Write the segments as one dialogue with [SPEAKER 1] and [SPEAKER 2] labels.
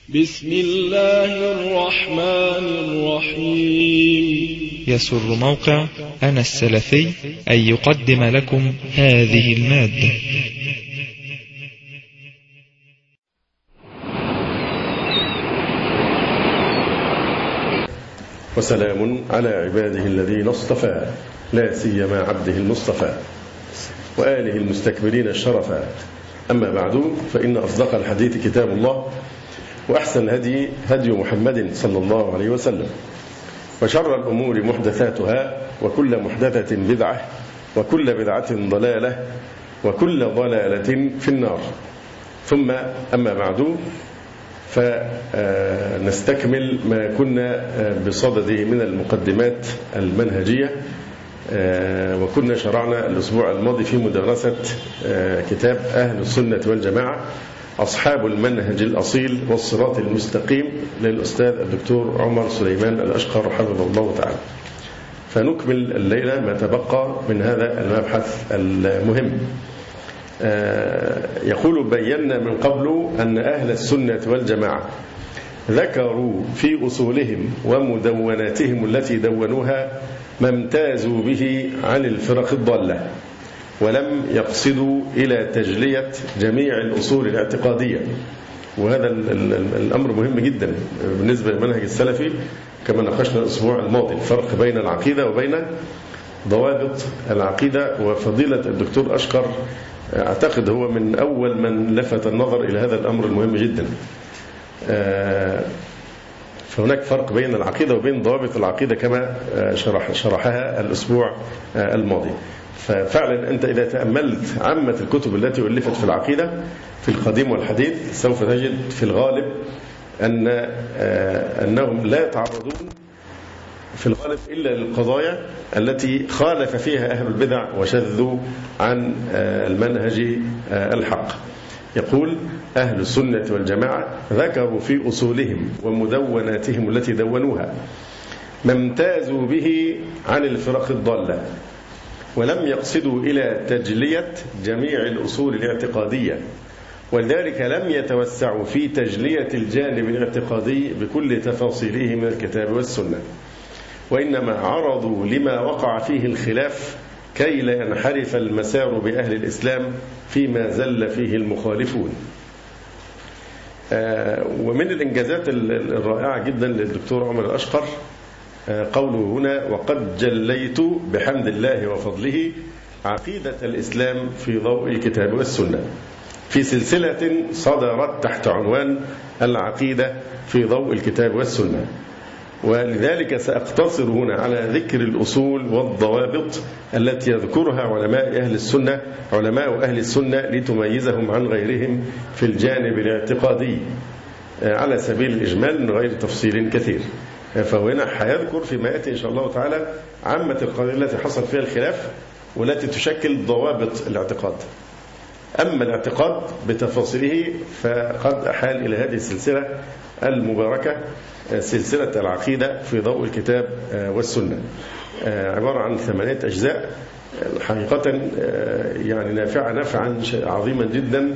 [SPEAKER 1] بسم الله الرحمن الرحيم.
[SPEAKER 2] يسر موقع أنا السلفي أن يقدم لكم هذه المادة.
[SPEAKER 3] وسلام على عباده الذين اصطفى، لا سيما عبده المصطفى وآله المستكبرين الشرفا. أما بعد، فإن أصدق الحديث كتاب الله، وأحسن الهدي هدي محمد صلى الله عليه وسلم، وشر الأمور محدثاتها، وكل محدثة بدعة، وكل بدعة ضلالة، وكل ضلالة في النار. ثم أما بعد، فنستكمل ما كنا بصدده من المقدمات المنهجية، وكنا شرعنا الأسبوع الماضي في مدرسة كتاب أهل السنة والجماعة أصحاب المنهج الأصيل والصراط المستقيم للأستاذ الدكتور عمر سليمان الأشقر حفظه الله تعالى. فنكمل الليلة ما تبقى من هذا المبحث المهم. يقول: بينا من قبل أن أهل السنة والجماعة ذكروا في أصولهم ومدوناتهم التي دونوها ما امتازوا به عن الفرق الضالة، ولم يقصدوا إلى تجلية جميع الأصول الاعتقادية. وهذا الأمر مهم جدا بالنسبة للمنهج السلفي، كما ناقشنا الأسبوع الماضي الفرق بين العقيدة وبين ضوابط العقيدة. وفضيلة الدكتور أشقر أعتقد هو من أول من لفت النظر إلى هذا الأمر المهم جدا. فهناك فرق بين العقيدة وبين ضوابط العقيدة كما شرحها الأسبوع الماضي. ففعلا أنت إذا تأملت عامة الكتب التي ألفت في العقيدة في القديم والحديث، سوف تجد في الغالب أنهم لا يتعرضون في الغالب إلا للقضايا التي خالف فيها أهل البدع وشذوا عن المنهج الحق. يقول: أهل السنة والجماعة ذكروا في أصولهم ومدوناتهم التي دونوها ما امتازوا به عن الفرق الضالة، ولم يقصدوا إلى تجلية جميع الأصول الاعتقادية، ولذلك لم يتوسعوا في تجلية الجانب الاعتقادي بكل تفاصيله من الكتاب والسنة، وإنما عرضوا لما وقع فيه الخلاف كي لا ينحرف المسار بأهل الإسلام فيما زل فيه المخالفون. ومن الإنجازات الرائعة جدا للدكتور عمر الأشقر قوله هنا: وقد جليت بحمد الله وفضله عقيدة الإسلام في ضوء الكتاب والسنة، في سلسلة صدرت تحت عنوان العقيدة في ضوء الكتاب والسنة. ولذلك سأقتصر هنا على ذكر الأصول والضوابط التي يذكرها علماء أهل السنة لتميزهم عن غيرهم في الجانب الاعتقادي على سبيل الإجمال من غير تفصيل كثير. فهو هنا حيذكر فيما يأتي إن شاء الله تعالى عامة القضايا التي حصل فيها الخلاف والتي تشكل ضوابط الاعتقاد. أما الاعتقاد بتفاصيله فقد أحال إلى هذه السلسلة المباركة، سلسلة العقيدة في ضوء الكتاب والسنة، عبارة عن 8 أجزاء حقيقة يعني نافعة نفعا عظيما جدا،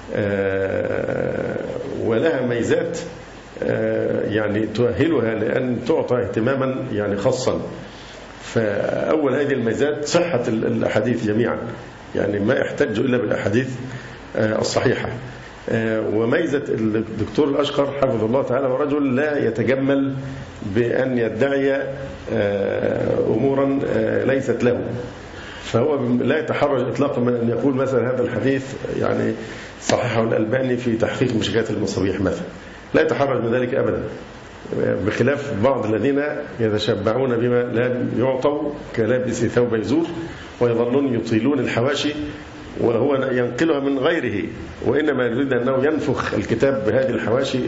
[SPEAKER 3] ولها ميزات يعني تؤهلها لأن تعطى اهتماما يعني خاصا. فأول هذه الميزات صحة الأحاديث جميعا، يعني ما يحتج إلا بالأحاديث الصحيحة. وميزة الدكتور الأشقر حفظه الله تعالى ورجل لا يتجمل بأن يدعي أمورا ليست له، فهو لا يتحرج إطلاقا من أن يقول مثلا هذا الحديث يعني صححه الألباني في تحقيق مشكات المصابيح مثلا، لا يتحرج من ذلك أبدا، بخلاف بعض الذين يتشبعون بما لا يعطوا كلابس ثوب يزور، ويظنون يطيلون الحواشي وهو ينقلها من غيره، وإنما يريد أنه ينفخ الكتاب بهذه الحواشي.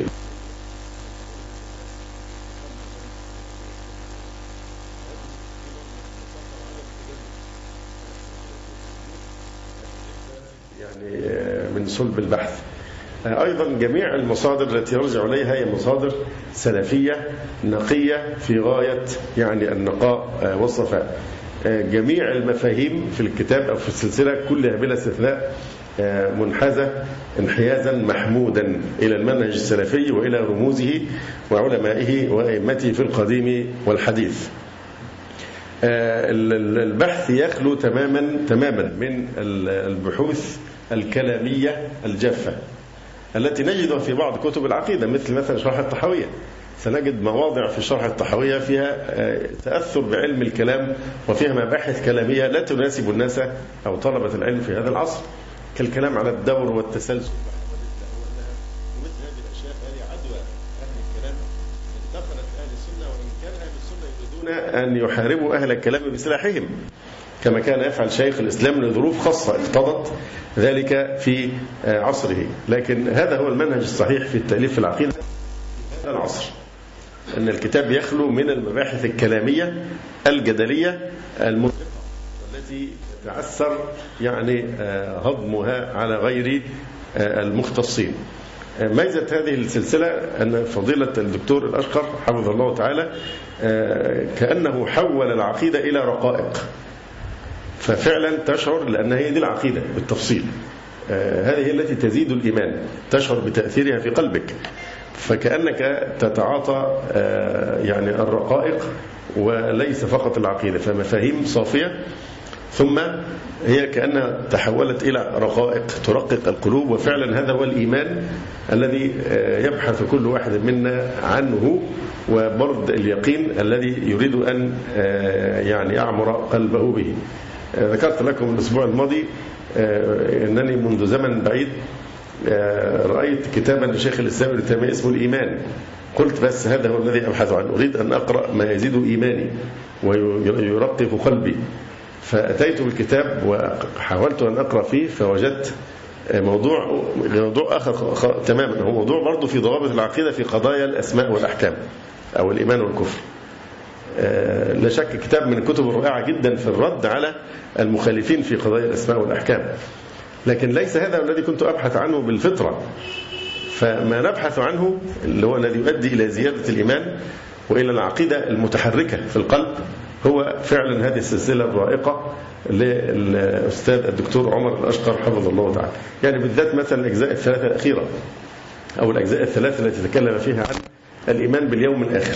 [SPEAKER 3] يعني من صلب البحث. أيضا جميع المصادر التي يرجع إليها هي مصادر سلفية نقية في غاية يعني النقاء والصفاء. جميع المفاهيم في الكتاب أو في السلسلة كلها بلا استثناء منحازة انحيازا محمودا إلى المنهج السلفي وإلى رموزه وعلمائه وأئمته في القديم والحديث. البحث يخلو تماما من البحوث الكلامية الجافة التي نجدها في بعض كتب العقيدة، مثلا شرح الطحاوية. سنجد مواضع في شرح الطحاوية فيها تأثر بعلم الكلام وفيها مباحث كلامية لا تناسب الناس أو طلبة العلم في هذا العصر، كالكلام على الدور والتسلسل ومثل هذه الأشياء. هذه عدوى أهل الكلام انتقلت أهل السنة، وإن كان أهل السنة يريدون أن يحاربوا أهل الكلام بسلاحهم كما كان يفعل شيخ الإسلام لظروف خاصة اقتضت ذلك في عصره. لكن هذا هو المنهج الصحيح في التأليف في العقيدة في هذا العصر، أن الكتاب يخلو من المباحث الكلامية الجدلية المرهقة والتي يتعسر يعني هضمها على غير المختصين. ميزة هذه السلسلة أن فضيلة الدكتور الأشقر حفظه الله تعالى كأنه حول العقيدة إلى رقائق، ففعلا تشعر لأن هي دي العقيدة بالتفصيل، هذه هي التي تزيد الإيمان، تشعر بتأثيرها في قلبك، فكأنك تتعاطى يعني الرقائق وليس فقط العقيدة، فمفاهيم صافية ثم هي كأنها تحولت إلى رقائق ترقق القلوب. وفعلا هذا هو الإيمان الذي يبحث كل واحد منا عنه، وبرد اليقين الذي يريد أن يعني يعمر قلبه به. ذكرت لكم الأسبوع الماضي أنني منذ زمن بعيد رأيت كتابا لشيخ الإسلام ابن تيمية اسمه الإيمان، قلت بس هذا هو الذي أبحث عنه، أريد أن أقرأ ما يزيد إيماني ويرقق قلبي. فأتيت بالكتاب وحاولت أن أقرأ فيه، فوجدت موضوع آخر تماما، هو موضوع برضه في ضوابط العقيدة في قضايا الأسماء والأحكام أو الإيمان والكفر. لا شك كتاب من الكتب الرائعة جدا في الرد على المخالفين في قضايا الأسماء والأحكام، لكن ليس هذا الذي كنت أبحث عنه بالفطرة. فما نبحث عنه اللي هو الذي يؤدي إلى زيادة الإيمان وإلى العقيدة المتحركة في القلب هو فعلا هذه السلسلة الرائقة للأستاذ الدكتور عمر الأشقر حفظه الله تعالى، يعني بالذات مثلا الأجزاء الثلاثة الأخيرة أو الأجزاء الثلاثة التي تكلم فيها عن الإيمان باليوم الآخر،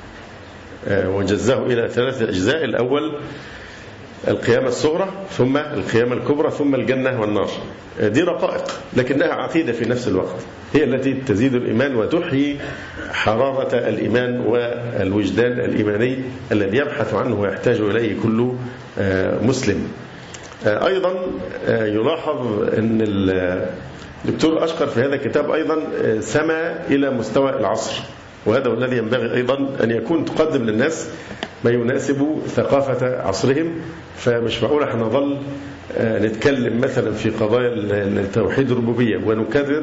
[SPEAKER 3] وجزاه إلى 3 أجزاء. الأول القيامة الصغرى، ثم القيامة الكبرى، ثم الجنة والنار. دي رقائق لكنها عقيدة في نفس الوقت، هي التي تزيد الإيمان وتحيي حرارة الإيمان والوجدان الإيماني الذي يبحث عنه ويحتاج إليه كل مسلم. أيضا يلاحظ أن الدكتور أشقر في هذا الكتاب أيضا سمى إلى مستوى العصر، وهذا الذي ينبغي أيضا أن يكون تقدم للناس ما يناسب ثقافة عصرهم. فمش معقول احنا نظل نتكلم مثلا في قضايا التوحيد الربوبية ونكرر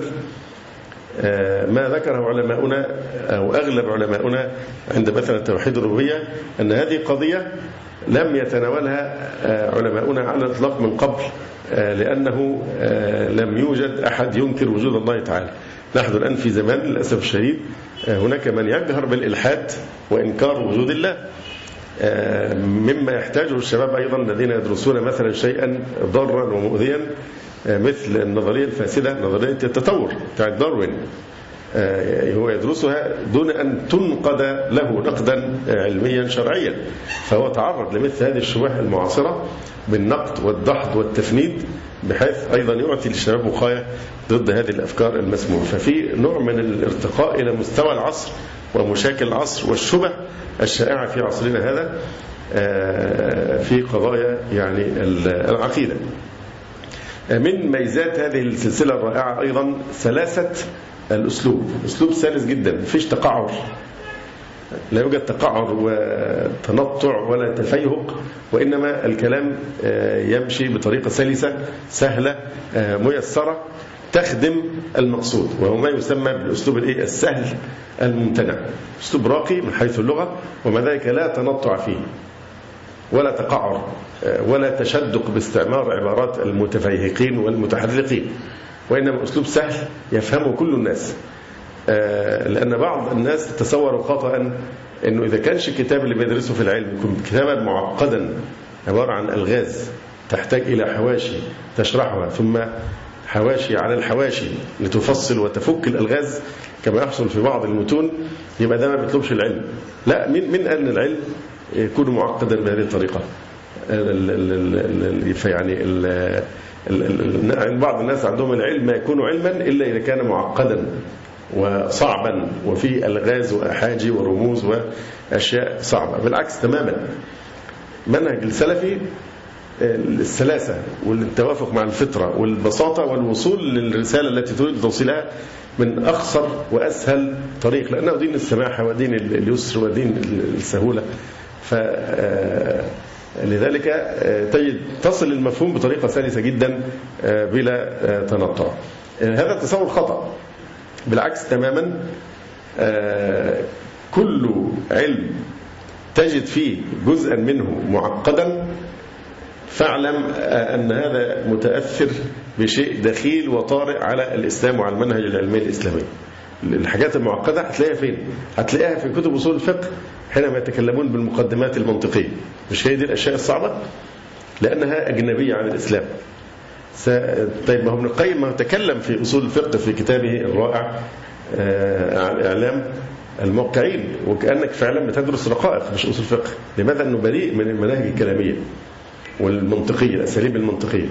[SPEAKER 3] ما ذكره علماؤنا أو أغلب علماؤنا عند مثلا توحيد الربوبية، أن هذه قضية لم يتناولها علماؤنا على الإطلاق من قبل، لأنه لم يوجد أحد ينكر وجود الله تعالى. نحن الآن في زمان للأسف الشديد هناك من يجهر بالإلحاد وإنكار وجود الله، مما يحتاجه الشباب أيضا الذين يدرسون مثلا شيئا ضارا ومؤذيا مثل النظرية الفاسدة، نظرية التطور بتاع داروين، هو يدرسها دون أن تنقد له نقدا علميا شرعيا، فهو تعرض لمثل هذه الشبهات المعاصرة بالنقد والدحض والتفنيد، بحيث أيضا يعطي للشباب وقاية ضد هذه الأفكار المسمومة. ففي نوع من الارتقاء إلى مستوى العصر ومشاكل العصر والشبه الشائعة في عصرنا هذا في قضايا يعني العقيدة. من ميزات هذه السلسلة الرائعة أيضا سلاسة الأسلوب، أسلوب سلس جدا، مفيش تقعر، لا يوجد تقعر وتنطع ولا تفيهق، وإنما الكلام يمشي بطريقة سلسة سهلة ميسرة تخدم المقصود، وهو ما يسمى بالأسلوب السهل الممتنع، أسلوب راقي من حيث اللغة، وما ذلك لا تنطع فيه ولا تقعر ولا تشدق باستعمار عبارات المتفيهقين والمتحرقين، وإنما أسلوب سهل يفهمه كل الناس. لأن بعض الناس تصوروا خطأ أنه إذا كانش الكتاب اللي بيدرسه في العلم يكون كتابا معقدا عبارة عن ألغاز تحتاج إلى حواشي تشرحها ثم حواشي على الحواشي لتفصل وتفك الألغاز كما يحصل في بعض المتون، يبقى ده ما بيطلبش العلم. لا، من أن العلم يكون معقدا بهذه الطريقة. يعني بعض الناس عندهم العلم ما يكون علما إلا إذا كان معقدا وصعبا وفيه ألغاز وأحاجي ورموز وأشياء صعبة. بالعكس تماما، منهج السلفي السلاسة والتوافق مع الفطرة والبساطة والوصول للرسالة التي تريد توصيلها من أخصر وأسهل طريق، لأنه دين السماحة ودين اليسر ودين السهولة. لذلك تجد تصل المفهوم بطريقة سلسة جدا بلا تنطع. هذا التصور خطأ، بالعكس تماما. كل علم تجد فيه جزءا منه معقدا فاعلم أن هذا متأثر بشيء دخيل وطارئ على الإسلام وعلى المنهج العلمي الإسلامي. الحاجات المعقدة هتلاقيها فين؟ هتلاقيها في كتب أصول الفقه حينما يتكلمون بالمقدمات المنطقية. مش هي دي الأشياء الصعبة؟ لأنها أجنبية عن الإسلام. طيب ما هو ابن القيم تكلم في أصول الفقه في كتابه الرائع عن إعلام الموقعين، وكأنك فعلا بتدرس رقائق مش أصول فقه. لماذا؟ أنه بريء من المناهج الكلامية والمنطقية، الأساليب المنطقية.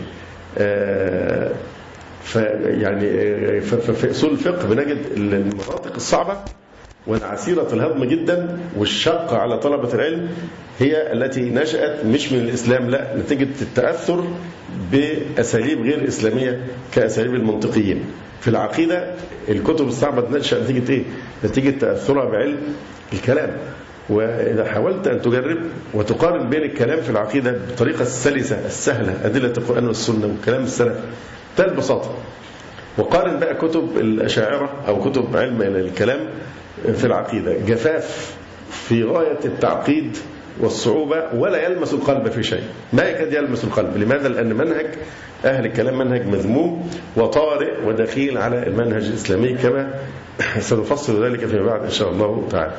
[SPEAKER 3] في أصول الفقه بنجد المناطق الصعبة والعسيرة الهضم جدا والشاقة على طلبة العلم هي التي نشأت مش من الإسلام، لا، نتيجة التأثر بأساليب غير إسلامية كأساليب المنطقيين. في العقيدة الكتب الصعبة تنشأ نتيجة إيه؟ نتيجة تأثرها بعلم الكلام. وإذا حاولت أن تجرب وتقارن بين الكلام في العقيدة بطريقة السلسة السهلة، أدلة القرآن والسنة وكلام السلف البساطة، وقارن بقى كتب الأشاعرة أو كتب علم الكلام في العقيدة، جفاف في غاية التعقيد والصعوبة ولا يلمس القلب في شيء، ما يكاد يلمس القلب. لماذا؟ لأن منهج أهل الكلام منهج مذموم وطارئ ودخيل على المنهج الإسلامي، كما سنفصل ذلك فيما بعد إن شاء الله تعالى.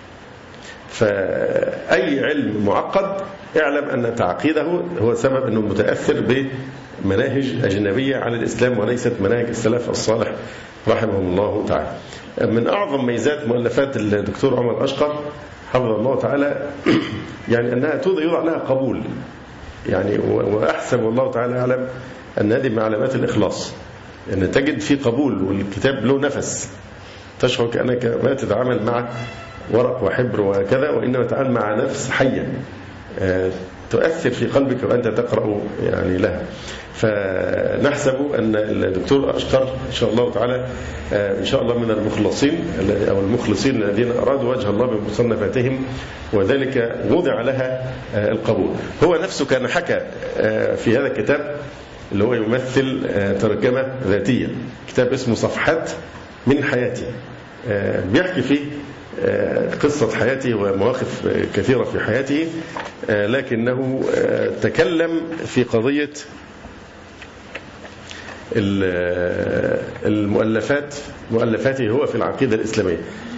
[SPEAKER 3] فأي علم معقد اعلم أن تعقيده هو سبب أنه متأثر بمناهج أجنبية عن الإسلام وليست مناهج السلف الصالح رحمه الله تعالى. من أعظم ميزات مؤلفات الدكتور عمر الأشقر حفظه الله تعالى يعني أنها يوضع لها قبول، يعني وأحسب والله تعالى أعلم أن هذه من علامات الإخلاص، أن تجد في قبول والكتاب له نفس، تشعر كأنك ما تتعامل مع ورق وحبر وكذا، وإنما تتعامل مع نفس حية تؤثر في قلبك وأنت تقرأ يعني لها. فنحسب أن الدكتور أشقر إن شاء الله تعالى إن شاء الله من المخلصين أو المخلصين الذين أرادوا وجه الله بمصنفاتهم، وذلك وضع لها القبول. هو نفسه كان حكى في هذا الكتاب اللي هو يمثل ترجمة ذاتية، كتاب اسمه صفحات من حياتي، بيحكي فيه قصة حياته ومواقف كثيرة في حياته، لكنه تكلم في قضية مؤلفاته هو في العقيدة الإسلامية.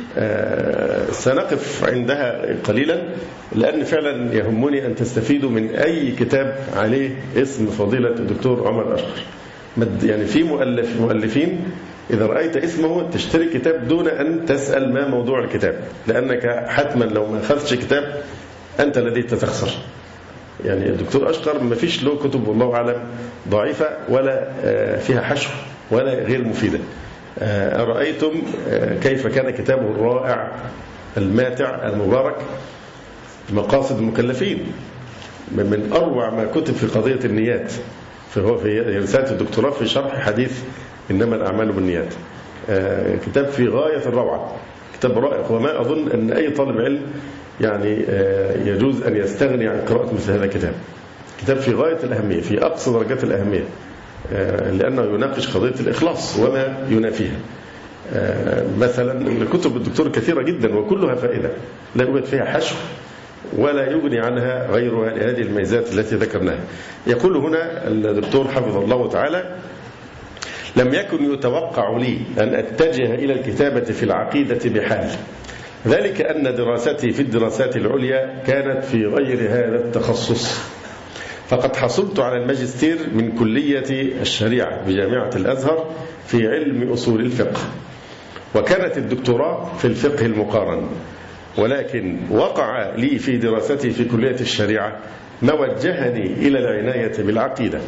[SPEAKER 3] سنقف عندها قليلا لأن فعلا يهمني أن تستفيدوا من أي كتاب عليه اسم فضيلة الدكتور عمر الأشقر. يعني في مؤلفين إذا رأيت اسمه تشتري كتاب دون أن تسأل ما موضوع الكتاب، لأنك حتما لو ما أخذتش كتاب أنت الذي تتخسر. يعني الدكتور أشقر ما فيش له كتب والله أعلم ضعيفة ولا فيها حشو ولا غير مفيدة. أرأيتم كيف كان كتابه الرائع الماتع المبارك مقاصد المكلفين، من أروع ما كتب في قضية النيات، فهو في رسالة الدكتوراه في شرح حديث إنما الأعمال بالنيات، كتاب في غاية الروعة، كتاب رائع. وما أظن أن أي طالب علم يعني يجوز أن يستغني عن قراءة مثل هذا الكتاب، كتاب في غاية الأهمية، في أقصى درجات الأهمية، لأنه يناقش قضية الإخلاص وما ينافيها. مثلا كتب الدكتور كثيرة جدا وكلها فائدة، لا يوجد فيها حشو ولا يغني عنها غيرها لهذه الميزات التي ذكرناها. يقول هنا الدكتور حفظه الله تعالى: لم يكن يتوقع لي أن أتجه إلى الكتابة في العقيدة بحال، ذلك أن دراستي في الدراسات العليا كانت في غير هذا التخصص، فقد حصلت على الماجستير من كلية الشريعة بجامعة الأزهر في علم أصول الفقه، وكانت الدكتوراه في الفقه المقارن، ولكن وقع لي في دراستي في كلية الشريعة ما وجهني إلى العناية بالعقيدة،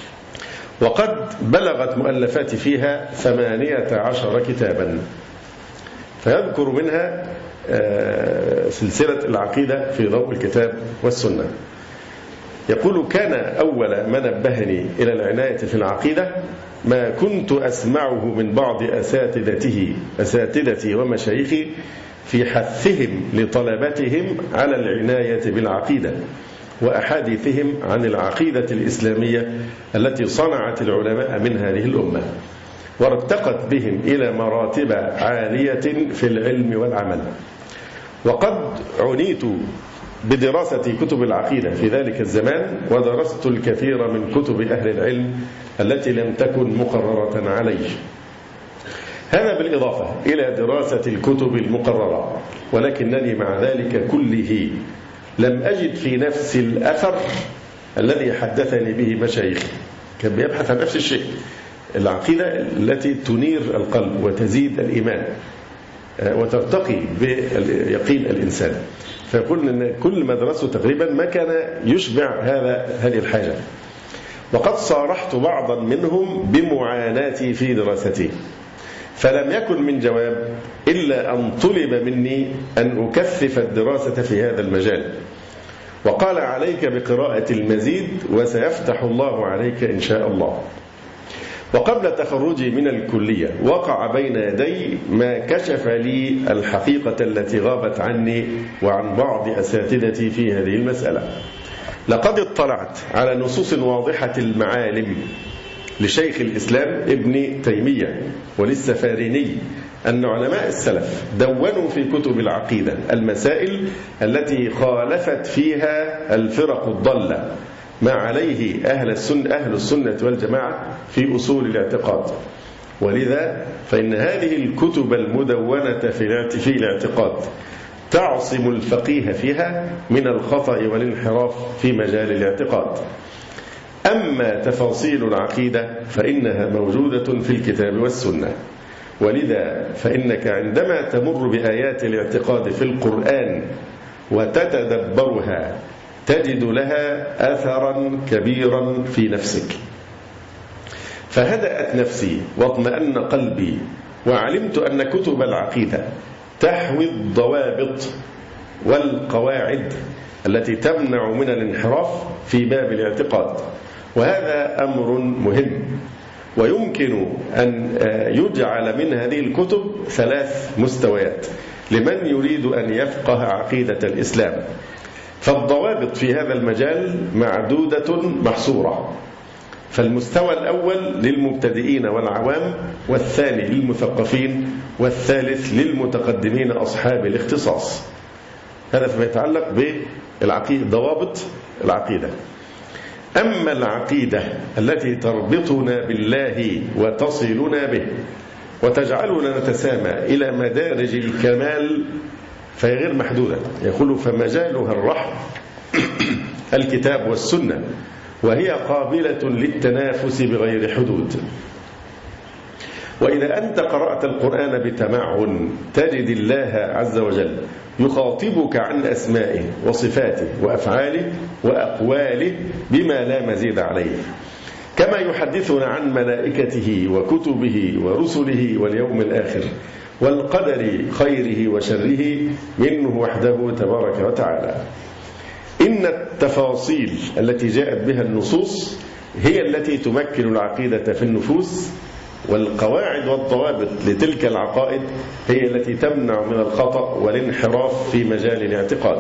[SPEAKER 3] وقد بلغت مؤلفاتي فيها 18 كتابا، فيذكر منها سلسلة العقيدة في ضوء الكتاب والسنة. يقول: كان أول ما نبهني إلى العناية في العقيدة ما كنت أسمعه من بعض أساتذتي ومشايخي في حثهم لطلبتهم على العناية بالعقيدة، وأحاديثهم عن العقيدة الإسلامية التي صنعت العلماء من هذه الأمة، وارتقت بهم إلى مراتب عالية في العلم والعمل. وقد عنيت بدراسة كتب العقيدة في ذلك الزمان، ودرست الكثير من كتب أهل العلم التي لم تكن مقررة علي، هذا بالإضافة إلى دراسة الكتب المقررة. ولكنني مع ذلك كله لم أجد في نفس الأثر الذي حدثني به مشايخي. كان بيبحث عن نفس الشيء، العقيدة التي تنير القلب وتزيد الإيمان وترتقي بيقين الإنسان. فيقول أن كل ما درسه تقريبا ما كان يشبع هذه الحاجة. وقد صارحت بعضا منهم بمعاناتي في دراستي، فلم يكن من جواب إلا أن طلب مني أن أكثف الدراسة في هذا المجال، وقال: عليك بقراءة المزيد وسيفتح الله عليك إن شاء الله. وقبل تخرجي من الكلية وقع بين يدي ما كشف لي الحقيقة التي غابت عني وعن بعض أساتذتي في هذه المسألة. لقد اطلعت على نصوص واضحة المعالم لشيخ الإسلام ابن تيمية وللسفاريني أن علماء السلف دونوا في كتب العقيدة المسائل التي خالفت فيها الفرق الضالة ما عليه أهل السنة والجماعة في أصول الاعتقاد. ولذا فإن هذه الكتب المدونة في الاعتقاد تعصم الفقيه فيها من الخطأ والانحراف في مجال الاعتقاد. أما تفاصيل العقيدة فإنها موجودة في الكتاب والسنة، ولذا فإنك عندما تمر بآيات الاعتقاد في القرآن وتتدبرها تجد لها أثرا كبيرا في نفسك. فهدأت نفسي واطمأن قلبي، وعلمت أن كتب العقيدة تحوي الضوابط والقواعد التي تمنع من الانحراف في باب الاعتقاد، وهذا أمر مهم. ويمكن أن يجعل من هذه الكتب 3 مستويات لمن يريد أن يفقه عقيدة الإسلام. فالضوابط في هذا المجال معدودة محصورة، فالمستوى الأول للمبتدئين والعوام، والثاني للمثقفين، والثالث للمتقدمين أصحاب الاختصاص. هذا فيما يتعلق بالعقيدة، ضوابط العقيدة. أما العقيدة التي تربطنا بالله وتصلنا به وتجعلنا نتسامى إلى مدارج الكمال فهي غير محدودة. يقول: فمجالها الرحم الكتاب والسنة، وهي قابلة للتنافس بغير حدود. وإذا أنت قرأت القرآن بتمعن تجد الله عز وجل يخاطبك عن أسمائه وصفاته وأفعاله وأقواله بما لا مزيد عليه، كما يحدثنا عن ملائكته وكتبه ورسله واليوم الآخر والقدر خيره وشره منه وحده تبارك وتعالى. إن التفاصيل التي جاءت بها النصوص هي التي تمكن العقيدة في النفوس، والقواعد والضوابط لتلك العقائد هي التي تمنع من الخطأ والانحراف في مجال الاعتقاد.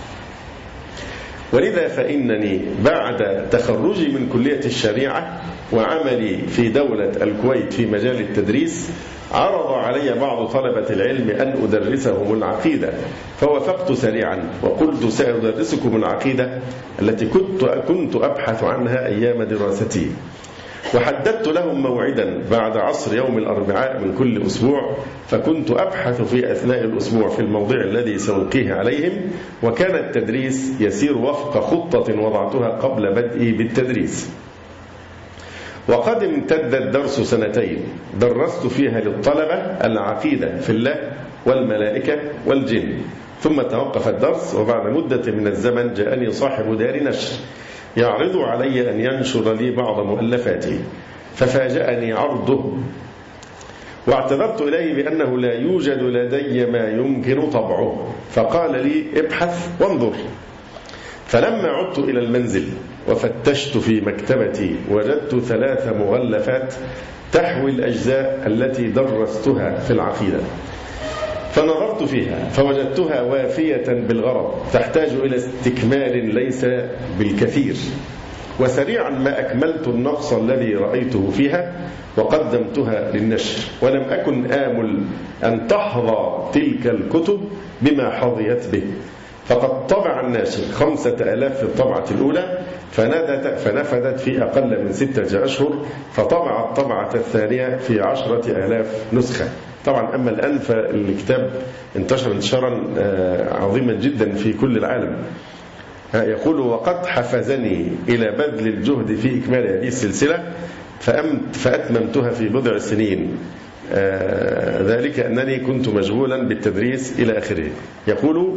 [SPEAKER 3] ولذا فإنني بعد تخرجي من كلية الشريعة وعملي في دولة الكويت في مجال التدريس عرض علي بعض طلبة العلم أن أدرسهم العقيدة، فوافقت سريعا وقلت: سأدرسكم العقيدة التي كنت أبحث عنها أيام دراستي. وحددت لهم موعدا بعد عصر يوم الأربعاء من كل أسبوع، فكنت أبحث في أثناء الأسبوع في الموضوع الذي سألقيه عليهم، وكان التدريس يسير وفق خطة وضعتها قبل بدئي بالتدريس. وقد امتد الدرس سنتين درست فيها للطلبة العقيدة في الله والملائكة والجن، ثم توقف الدرس، وبعد مدة من الزمن جاءني صاحب دار نشر يعرض علي أن ينشر لي بعض مؤلفاتي، ففاجأني عرضه، واعتذرت إليه بأنه لا يوجد لدي ما يمكن طبعه، فقال لي ابحث وانظر. فلما عدت إلى المنزل وفتشت في مكتبتي وجدت 3 مغلفات تحوي الأجزاء التي درستها في العقيدة، فنظرت فيها فوجدتها وافية بالغرض، تحتاج إلى استكمال ليس بالكثير، وسريعا ما أكملت النقص الذي رأيته فيها وقدمتها للنشر، ولم أكن آمل أن تحظى تلك الكتب بما حظيت به، فقد طبع الناشر 5000 في الطبعة الأولى، فنفذت في أقل من 6 أشهر، فطبع الطبعة الثانية في 10,000 نسخة. طبعا أما الآن فالكتاب انتشر انتشارا عظيما جدا في كل العالم. يقول: وقد حفزني إلى بذل الجهد في إكمال هذه السلسلة، فأتممتها في بضع سنين، ذلك أنني كنت مشغولا بالتدريس إلى آخره. يقول: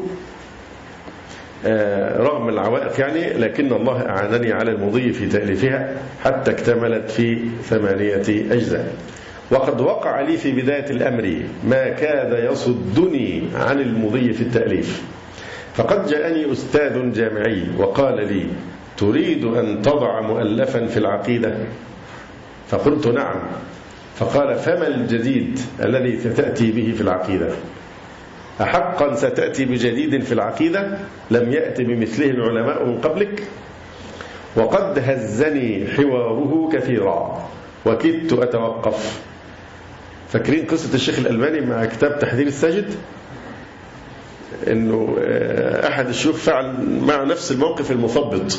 [SPEAKER 3] رغم العوائق يعني، لكن الله أعانني على المضي في تأليفها حتى اكتملت في 8 أجزاء. وقد وقع لي في بداية الأمر ما كاد يصدني عن المضي في التأليف، فقد جاءني أستاذ جامعي وقال لي: تريد أن تضع مؤلفا في العقيدة؟ فقلت: نعم. فقال: فما الجديد الذي ستأتي به في العقيدة؟ أحقا ستأتي بجديد في العقيدة لم يأتي بمثله العلماء من قبلك؟ وقد هزني حواره كثيرا وكدت أتوقف. فاكرين قصة الشيخ الألباني مع كتاب تحذير الساجد؟ إنه أحد الشيوخ فعل مع نفس الموقف المثبط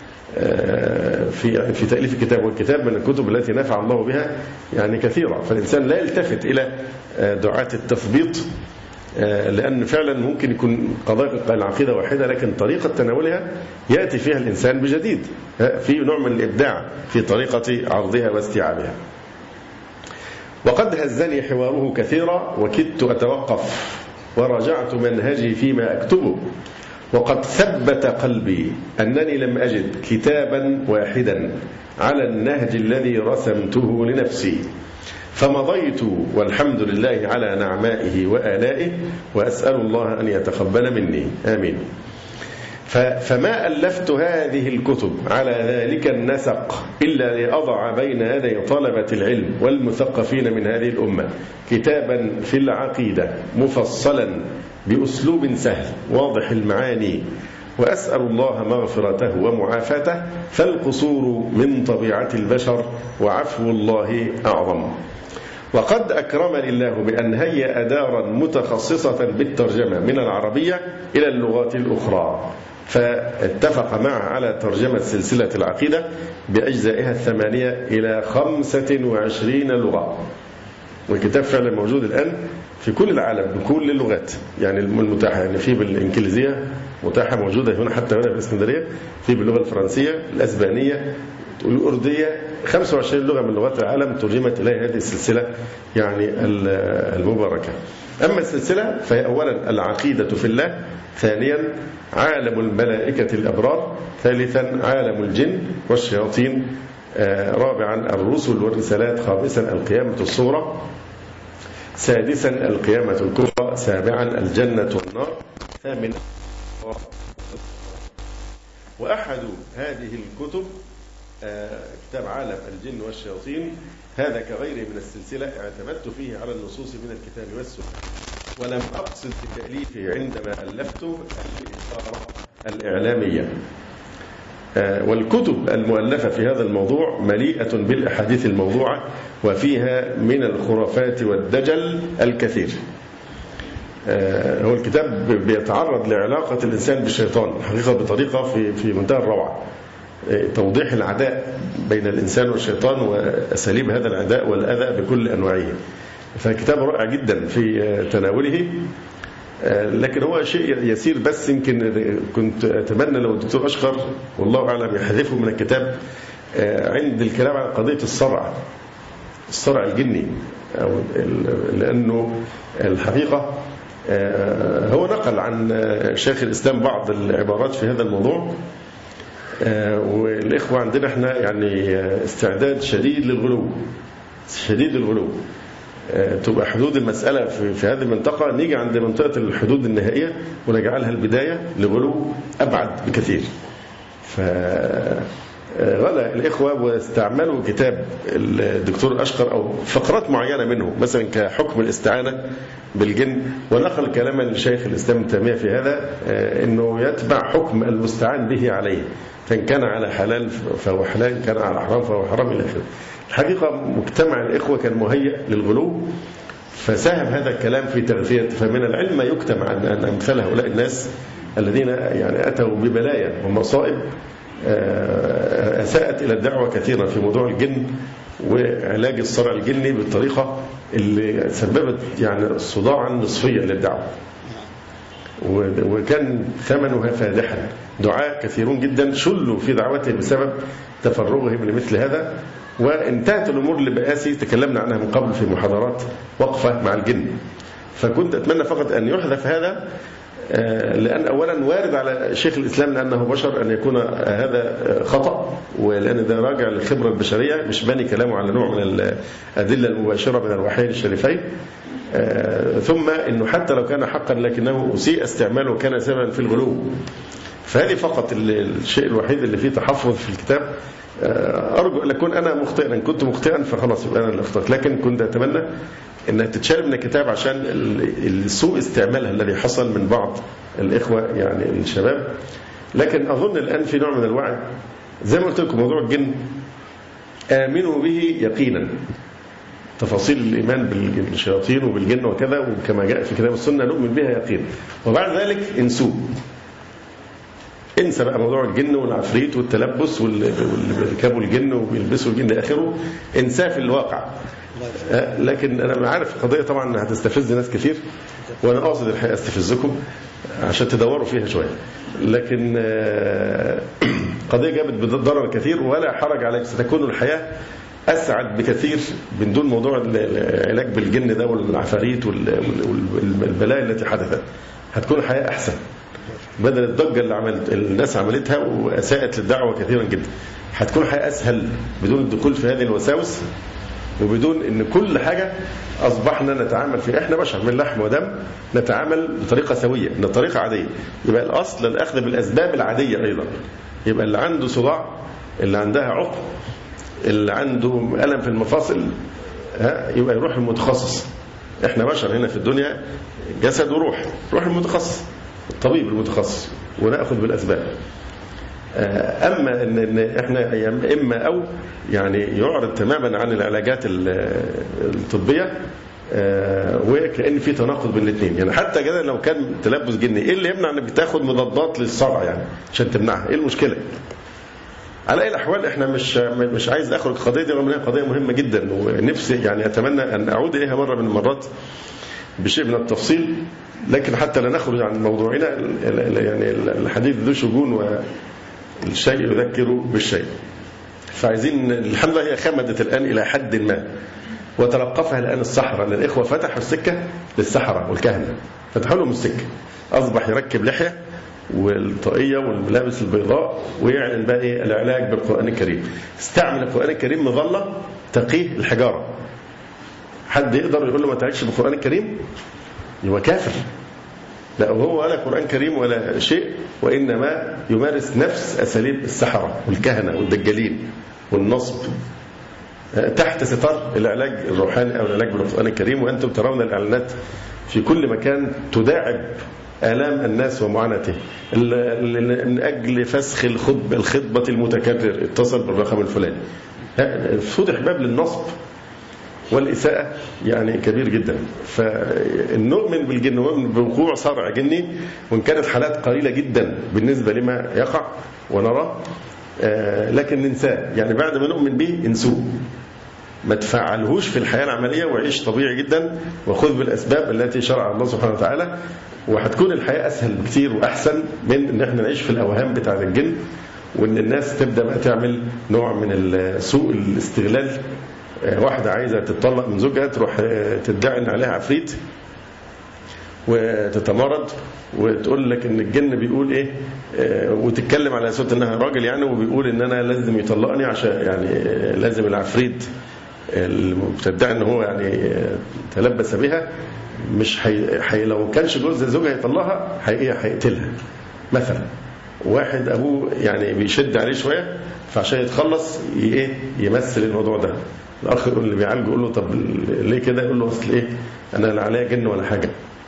[SPEAKER 3] في تأليف الكتاب، والكتاب من الكتب التي نفع الله بها يعني كثيرا. فالإنسان لا يلتفت إلى دعاة التثبيط، لأن فعلا ممكن يكون قضايا العقيدة واحدة، لكن طريقة تناولها يأتي فيها الإنسان بجديد، في نوع من الإبداع في طريقة عرضها واستيعابها. وقد هزني حواره كثيرا وكدت أتوقف، وراجعت منهجي فيما أكتبه، وقد ثبت قلبي أنني لم أجد كتابا واحدا على النهج الذي رسمته لنفسي، فمضيت والحمد لله على نعمائه وآلائه، وأسأل الله أن يتقبل مني، آمين. فما ألفت هذه الكتب على ذلك النسق إلا لأضع بين يدي طلبة العلم والمثقفين من هذه الأمة كتابا في العقيدة مفصلا بأسلوب سهل واضح المعاني، وأسأل الله مغفرته ومعافاته، فالقصور من طبيعة البشر وعفو الله أعظم. وقد أكرمني الله بأن هيأ دارا متخصصة بالترجمة من العربية إلى اللغات الأخرى، فاتفق معه على ترجمة سلسلة العقيدة بأجزائها 8 إلى 25 لغة. والكتاب فعلا موجود الآن في كل العالم بكل اللغات يعني المتاحة، يعني في بالإنجليزية متاحة موجودة هنا حتى هنا في الإسكندرية، في باللغة الفرنسية، الأسبانية، الأردية، 25 لغة من لغات العالم ترجمت إليها هذه السلسلة يعني المباركة. أما السلسلة فهي أولا العقيدة في الله، ثانيا عالم الملائكة الأبرار، ثالثا عالم الجن والشياطين، رابعا الرسل والرسالات، خامسا القيامة الصغرى، سادسا القيامة الكبرى، سابعا الجنة والنار، ثامنا. وأحد هذه الكتب كتاب عالم الجن والشياطين، هذا كغيره من السلسلة اعتمدت فيه على النصوص من الكتاب والسنة، ولم أقصد في تأليفه عندما ألفته الإثارة الإعلامية. والكتب المؤلفة في هذا الموضوع مليئة بالأحاديث الموضوعة، وفيها من الخرافات والدجل الكثير. هو الكتاب بيتعرض لعلاقة الإنسان بالشيطان حقيقة بطريقة في منتهى الروعة. توضيح العداء بين الإنسان والشيطان وأساليب هذا العداء والأذى بكل أنواعه. فكتاب رائع جدا في تناوله، لكن هو شيء يسير بس. يمكن كنت أتمنى لو الدكتور أشقر والله أعلم يحذفه من الكتاب عند الكلام عن قضية الصرع الجني، لأنه الحقيقة هو نقل عن شيخ الإسلام بعض العبارات في هذا الموضوع، والإخوة عندنا احنا يعني استعداد شديد للغلو. تبقى حدود المسألة في هذه المنطقة، نيجي عند منطقة الحدود النهائية ونجعلها البداية لغلو أبعد بكثير. غلا الإخوة واستعملوا كتاب الدكتور أشقر أو فقرات معينة منه، مثلا كحكم الاستعانة بالجن، ونقل كلاما للشيخ الإسلام ابن تيمية في هذا، أنه يتبع حكم المستعان به عليه، فإن كان على حلال فهو حلال، إن كان على حرام فهو حرام إلى آخره. الحقيقة مجتمع الإخوة كان مهيئ للغلو، فساهم هذا الكلام في تغذية. فمن العلم ما يكتم عن أمثال هؤلاء الناس الذين يعني أتوا ببلايا ومصائب أساءت إلى الدعوة كثيرا في موضوع الجن وعلاج الصرع الجني بالطريقة اللي سببت يعني صداعا نصفيا للدعوة، وكان ثمنها فادحا. دعاء كثيرون جدا شلوا في دعوتهم بسبب تفرغهم لمثل هذا، وانتهت الأمور لبآسي تكلمنا عنها من قبل في محاضرات وقفة مع الجن. فكنت أتمنى فقط أن يحذف هذا، لأن أولا وارد على شيخ الإسلام لأنه بشر أن يكون هذا خطأ، ولأن ده راجع للخبرة البشرية، مش باني كلامه على نوع من الأدلة المباشرة من الوحيين الشريفين. ثم أنه حتى لو كان حقا لكنه أسيء استعماله وكان سببا في الغلو. فهذه فقط الشيء الوحيد اللي فيه تحفظ في الكتاب. أرجو أن أكون أنا مخطئا، إن كنت مخطئا فخلاص يبقى أنا اللي أخطأت، لكن كنت أتمنى أنها تتشال من الكتاب عشان السوء استعمالها الذي حصل من بعض الإخوة يعني الشباب. لكن أظن الآن في نوع من الوعي، زي ما قلت لكم موضوع الجن آمنوا به يقينا، تفاصيل الإيمان بالشياطين وبالجن وكذا، وكما جاء في كتاب السنة نؤمن بها يقينا، وبعد ذلك انسوا، انسى بقى موضوع الجن والعفريت والتلبس واللي بيركبوا الجن وبيلبسوا الجن آخره، انساه في الواقع. لكن أنا عارف القضية طبعا هتستفز ناس كثير، وأنا أقصد الحقيقة استفزكم عشان تدوروا فيها شوية، لكن قضية جابت بضرر كثير ولا حرج عليك. ستكون الحياة أسعد بكثير من دون موضوع العلاج بالجن ده والعفاريت والبلايا التي حدثت. هتكون الحياة أحسن بدل الضجة اللي الناس عملتها وأساءت للدعوة كثيرا جدا. هتكون الحياة أسهل بدون الدخول في هذه الوساوس، وبدون ان كل حاجة اصبحنا نتعامل فيها، احنا بشر من لحم ودم، نتعامل بطريقة سوية، ان الطريقة عادية. يبقى الاصل الاخذ بالاسباب العادية ايضا. يبقى اللي عنده صداع، اللي عندها عقم، اللي عنده ألم في المفاصل، يبقى يروح المتخصص. احنا بشر هنا في الدنيا، جسد وروح، روح المتخصص، الطبيب المتخصص، ونأخذ بالاسباب. أما إن إحنا إما أو يعني يعرض تماما عن العلاجات الطبية، وكأن في تناقض بين الاثنين. يعني حتى كده لو كان تلبس جني، إيه اللي يمنع إنك تاخد مضادات للصرع يعني عشان تمنعها؟ إيه المشكلة؟ على أي الأحوال إحنا مش عايز أخرج قضية دي، رغم إنها قضية مهمة جدا، ونفسي يعني أتمنى أن أعود إليها مرة من المرات بشيء من التفصيل، لكن حتى لا نخرج عن موضوعنا. يعني الحديث ذو شجون والشيء يذكر بالشيء. فعايزين الحمد لله هي خمدت الآن إلى حد ما، وتلقفها الآن السحرة، لأن الإخوة فتحوا السكة للسحرة والكهنة، فتحوا لهم السكة. أصبح يركب لحية والطاقية والملابس البيضاء، ويعلن بقى إيه العلاج بالقرآن الكريم. استعمل القرآن الكريم مظلة تقيه الحجارة. حد يقدر يقول له ما تعيش بالقرآن الكريم؟ يبقى كافر. لا، وهو ولا قرآن كريم ولا شيء، وإنما يمارس نفس أساليب السحرة والكهنة والدجالين والنصب تحت ستار العلاج الروحاني أو العلاج بالقرآن الكريم. وأنتم ترون الإعلانات في كل مكان تداعب آلام الناس ومعاناته. من أجل فسخ الخطبة المتكرر اتصل بالرقم الفلاني. فتح باب للنصب والإساءة يعني كبير جدا. فنؤمن بالجن ونؤمن بوقوع صرع جني، وإن كانت حالات قليلة جدا بالنسبة لما يقع ونرى، لكن ننساه، يعني بعد ما نؤمن به انسوه، ما تفعلهوش في الحياة العملية، وعيش طبيعي جدا وخذ بالأسباب التي شرع الله سبحانه وتعالى، وهتكون الحياة أسهل بكتير وأحسن من إن احنا نعيش في الأوهام بتاع الجن، وإن الناس تبدأ بقى تعمل نوع من سوء الاستغلال. واحدة عايزة تتطلق من زوجها تروح تدعي إن عليها عفريت وتتمرد وتقول لك إن الجن بيقول إيه، وتتكلم على أساس إنها راجل يعني، وبيقول إن أنا لازم يطلقني عشان يعني لازم العفريت المبتدع إن هو يعني تلبس بها، مش لو كانش زوجها يطلقها هيقتلها مثلا. واحد أبوه يعني بيشد عليه شوية، فعشان يتخلص يمثل الموضوع ده. الأخ يقول اللي بيعالجه يقول له طب ليه كده؟ يقول له أصل إيه، أنا لا عليا جن ولا حاجة.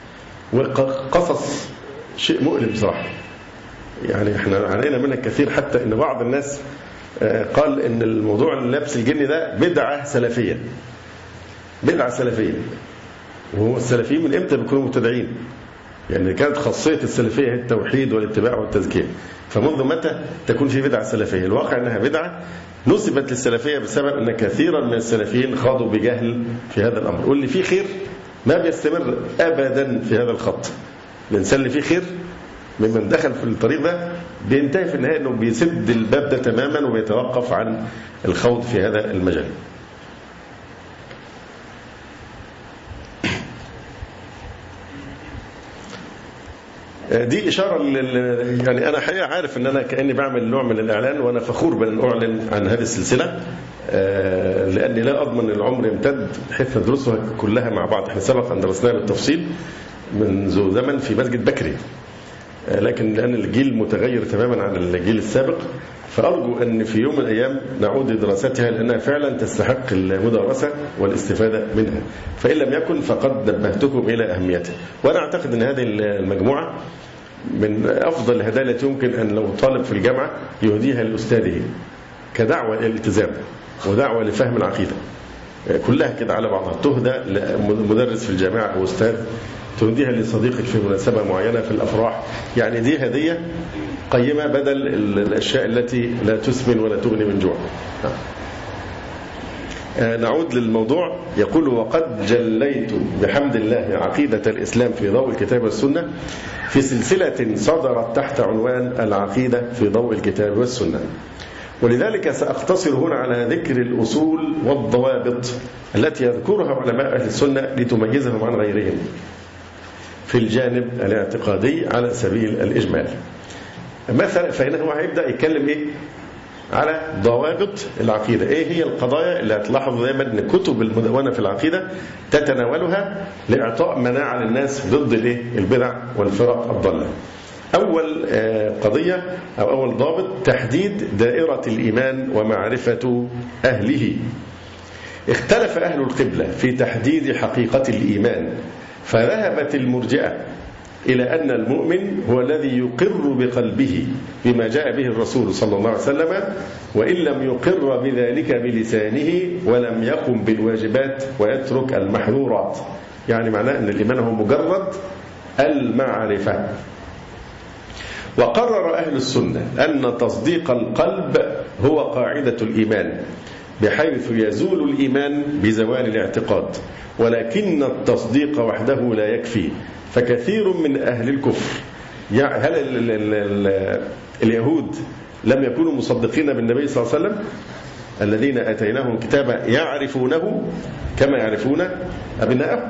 [SPEAKER 3] وقصص شيء مؤلم بصراحة، يعني احنا علينا منها كثير، حتى ان بعض الناس قال ان الموضوع اللبس الجني ده بدعة سلفية. بدعة سلفية، وهو السلفيين من امتى بيكونوا مبتدعين؟ يعني كانت خاصية السلفية هي التوحيد والاتباع والتزكية، فمنذ متى تكون في بدعة سلفية؟ الواقع انها بدعة نسبت للسلفية بسبب ان كثيرا من السلفيين خاضوا بجهل في هذا الامر، واللي فيه خير ما بيستمر ابدا في هذا الخط. الانسان اللي فيه خير ممن دخل في الطريق ده بينتهي في النهاية انه بيسد الباب ده تماما وبيتوقف عن الخوض في هذا المجال. دي إشارة يعني أنا حقيقة عارف أن أنا كأني بعمل نوع من الإعلان، وأنا فخور بأن أعلن عن هذه السلسلة، لأني لا أضمن العمر يمتد بحيث ندرسها كلها مع بعض. احنا سبق أن درسناها بالتفصيل منذ زمن في مسجد بكري، لكن لأن الجيل متغير تماما عن الجيل السابق، فأرجو أن في يوم من الأيام نعود لدراستها، لأنها فعلا تستحق المدارسة والاستفادة منها، فإن لم يكن فقد نبهتكم إلى أهميتها. وأنا أعتقد أن هذه المجموعة من أفضل الهدايا التي يمكن أن لو طالب في الجامعة يهديها لأستاذه كدعوة للالتزام ودعوة لفهم العقيدة، كلها كده على بعضها، تهدى لمدرس في الجامعة أو أستاذ، تهديها لصديقك في مناسبة معينة في الأفراح، يعني دي هدية قيمة بدل الأشياء التي لا تسمن ولا تغني من جوع. نعود للموضوع. يقول وقد جليت بحمد الله عقيدة الإسلام في ضوء الكتاب والسنة في سلسلة صدرت تحت عنوان العقيدة في ضوء الكتاب والسنة، ولذلك سأقتصر هنا على ذكر الأصول والضوابط التي يذكرها علماء أهل السنة لتميزهم عن غيرهم في الجانب الاعتقادي على سبيل الإجمال. مثلا فإنه هيبدأ يتكلم على ضوابط العقيدة. إيه هي القضايا اللي هتلاحظوا دايما أن الكتب المدونة في العقيدة تتناولها لإعطاء مناعة للناس ضد البدع والفرق الضالة. أول قضية أو أول ضابط تحديد دائرة الإيمان ومعرفة أهله. اختلف أهل القبلة في تحديد حقيقة الإيمان، فذهبت المرجئة إلى أن المؤمن هو الذي يقر بقلبه بما جاء به الرسول صلى الله عليه وسلم، وإن لم يقر بذلك بلسانه ولم يقم بالواجبات ويترك المحظورات. يعني معناه أن الإيمان هو مجرد المعرفة. وقرر أهل السنة أن تصديق القلب هو قاعدة الإيمان، بحيث يزول الإيمان بزوال الاعتقاد، ولكن التصديق وحده لا يكفي، فكثير من أهل الكفر هل اليهود لم يكونوا مصدقين بالنبي صلى الله عليه وسلم؟ الذين أتيناهم كتابا يعرفونه كما يعرفون أبناءهم.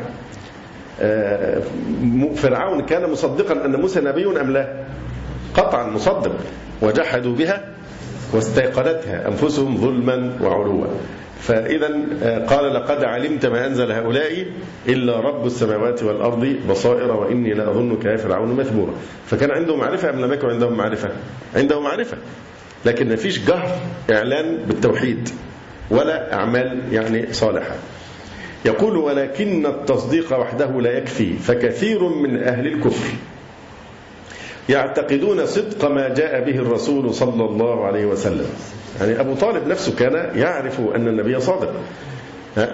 [SPEAKER 3] فرعون كان مصدقا أن موسى نبي أم لا؟ قطعا مصدق، وجحدوا بها واستيقنتها أنفسهم ظلما وعلوا. فإذا قال لقد علمت ما أنزل هؤلاء إلا رب السماوات والأرض بصائر وإني لأظنك يا فرعون مثبورا. فكان عندهم معرفة أم لم يكن عندهم معرفة؟ عندهم معرفة، لكن ما فيش جهر إعلان بالتوحيد ولا أعمال يعني صالحة. يقول ولكن التصديق وحده لا يكفي، فكثير من أهل الكفر يعتقدون صدق ما جاء به الرسول صلى الله عليه وسلم. يعني أبو طالب نفسه كان يعرف أن النبي صادق.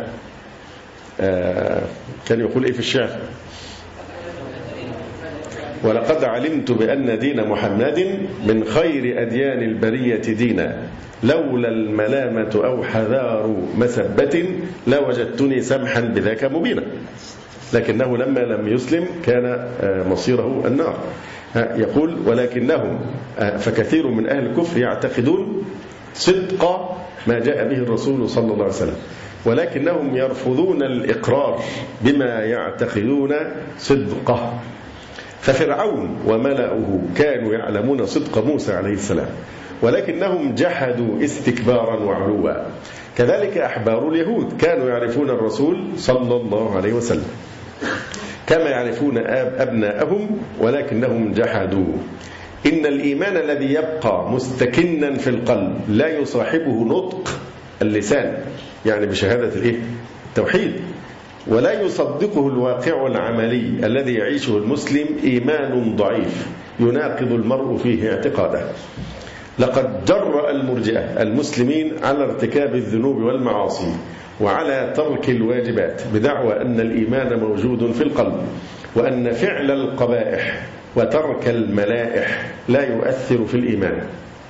[SPEAKER 3] كان يقول إيه في الشعر؟ ولقد علمت بأن دين محمد من خير أديان البرية دينا، لولا الملامة أو حذار مسبة لوجدتني سمحا بذاك مبينا. لكنه لما لم يسلم كان مصيره النار. يقول ولكنهم فكثير من أهل الكفر يعتقدون صدق ما جاء به الرسول صلى الله عليه وسلم، ولكنهم يرفضون الإقرار بما يعتقدون صدقه. ففرعون وملأه كانوا يعلمون صدق موسى عليه السلام، ولكنهم جحدوا استكبارا وعلوا. كذلك أحبار اليهود كانوا يعرفون الرسول صلى الله عليه وسلم كما يعرفون أبناءهم، ولكنهم جحدوا. إن الإيمان الذي يبقى مستكنا في القلب لا يصاحبه نطق اللسان، يعني بشهادة التوحيد، ولا يصدقه الواقع العملي الذي يعيشه المسلم إيمان ضعيف يناقض المرء فيه اعتقاده. لقد جرأ المرجئة المسلمين على ارتكاب الذنوب والمعاصي وعلى ترك الواجبات بدعوى أن الإيمان موجود في القلب، وأن فعل القبائح وترك الملائح لا يؤثر في الإيمان.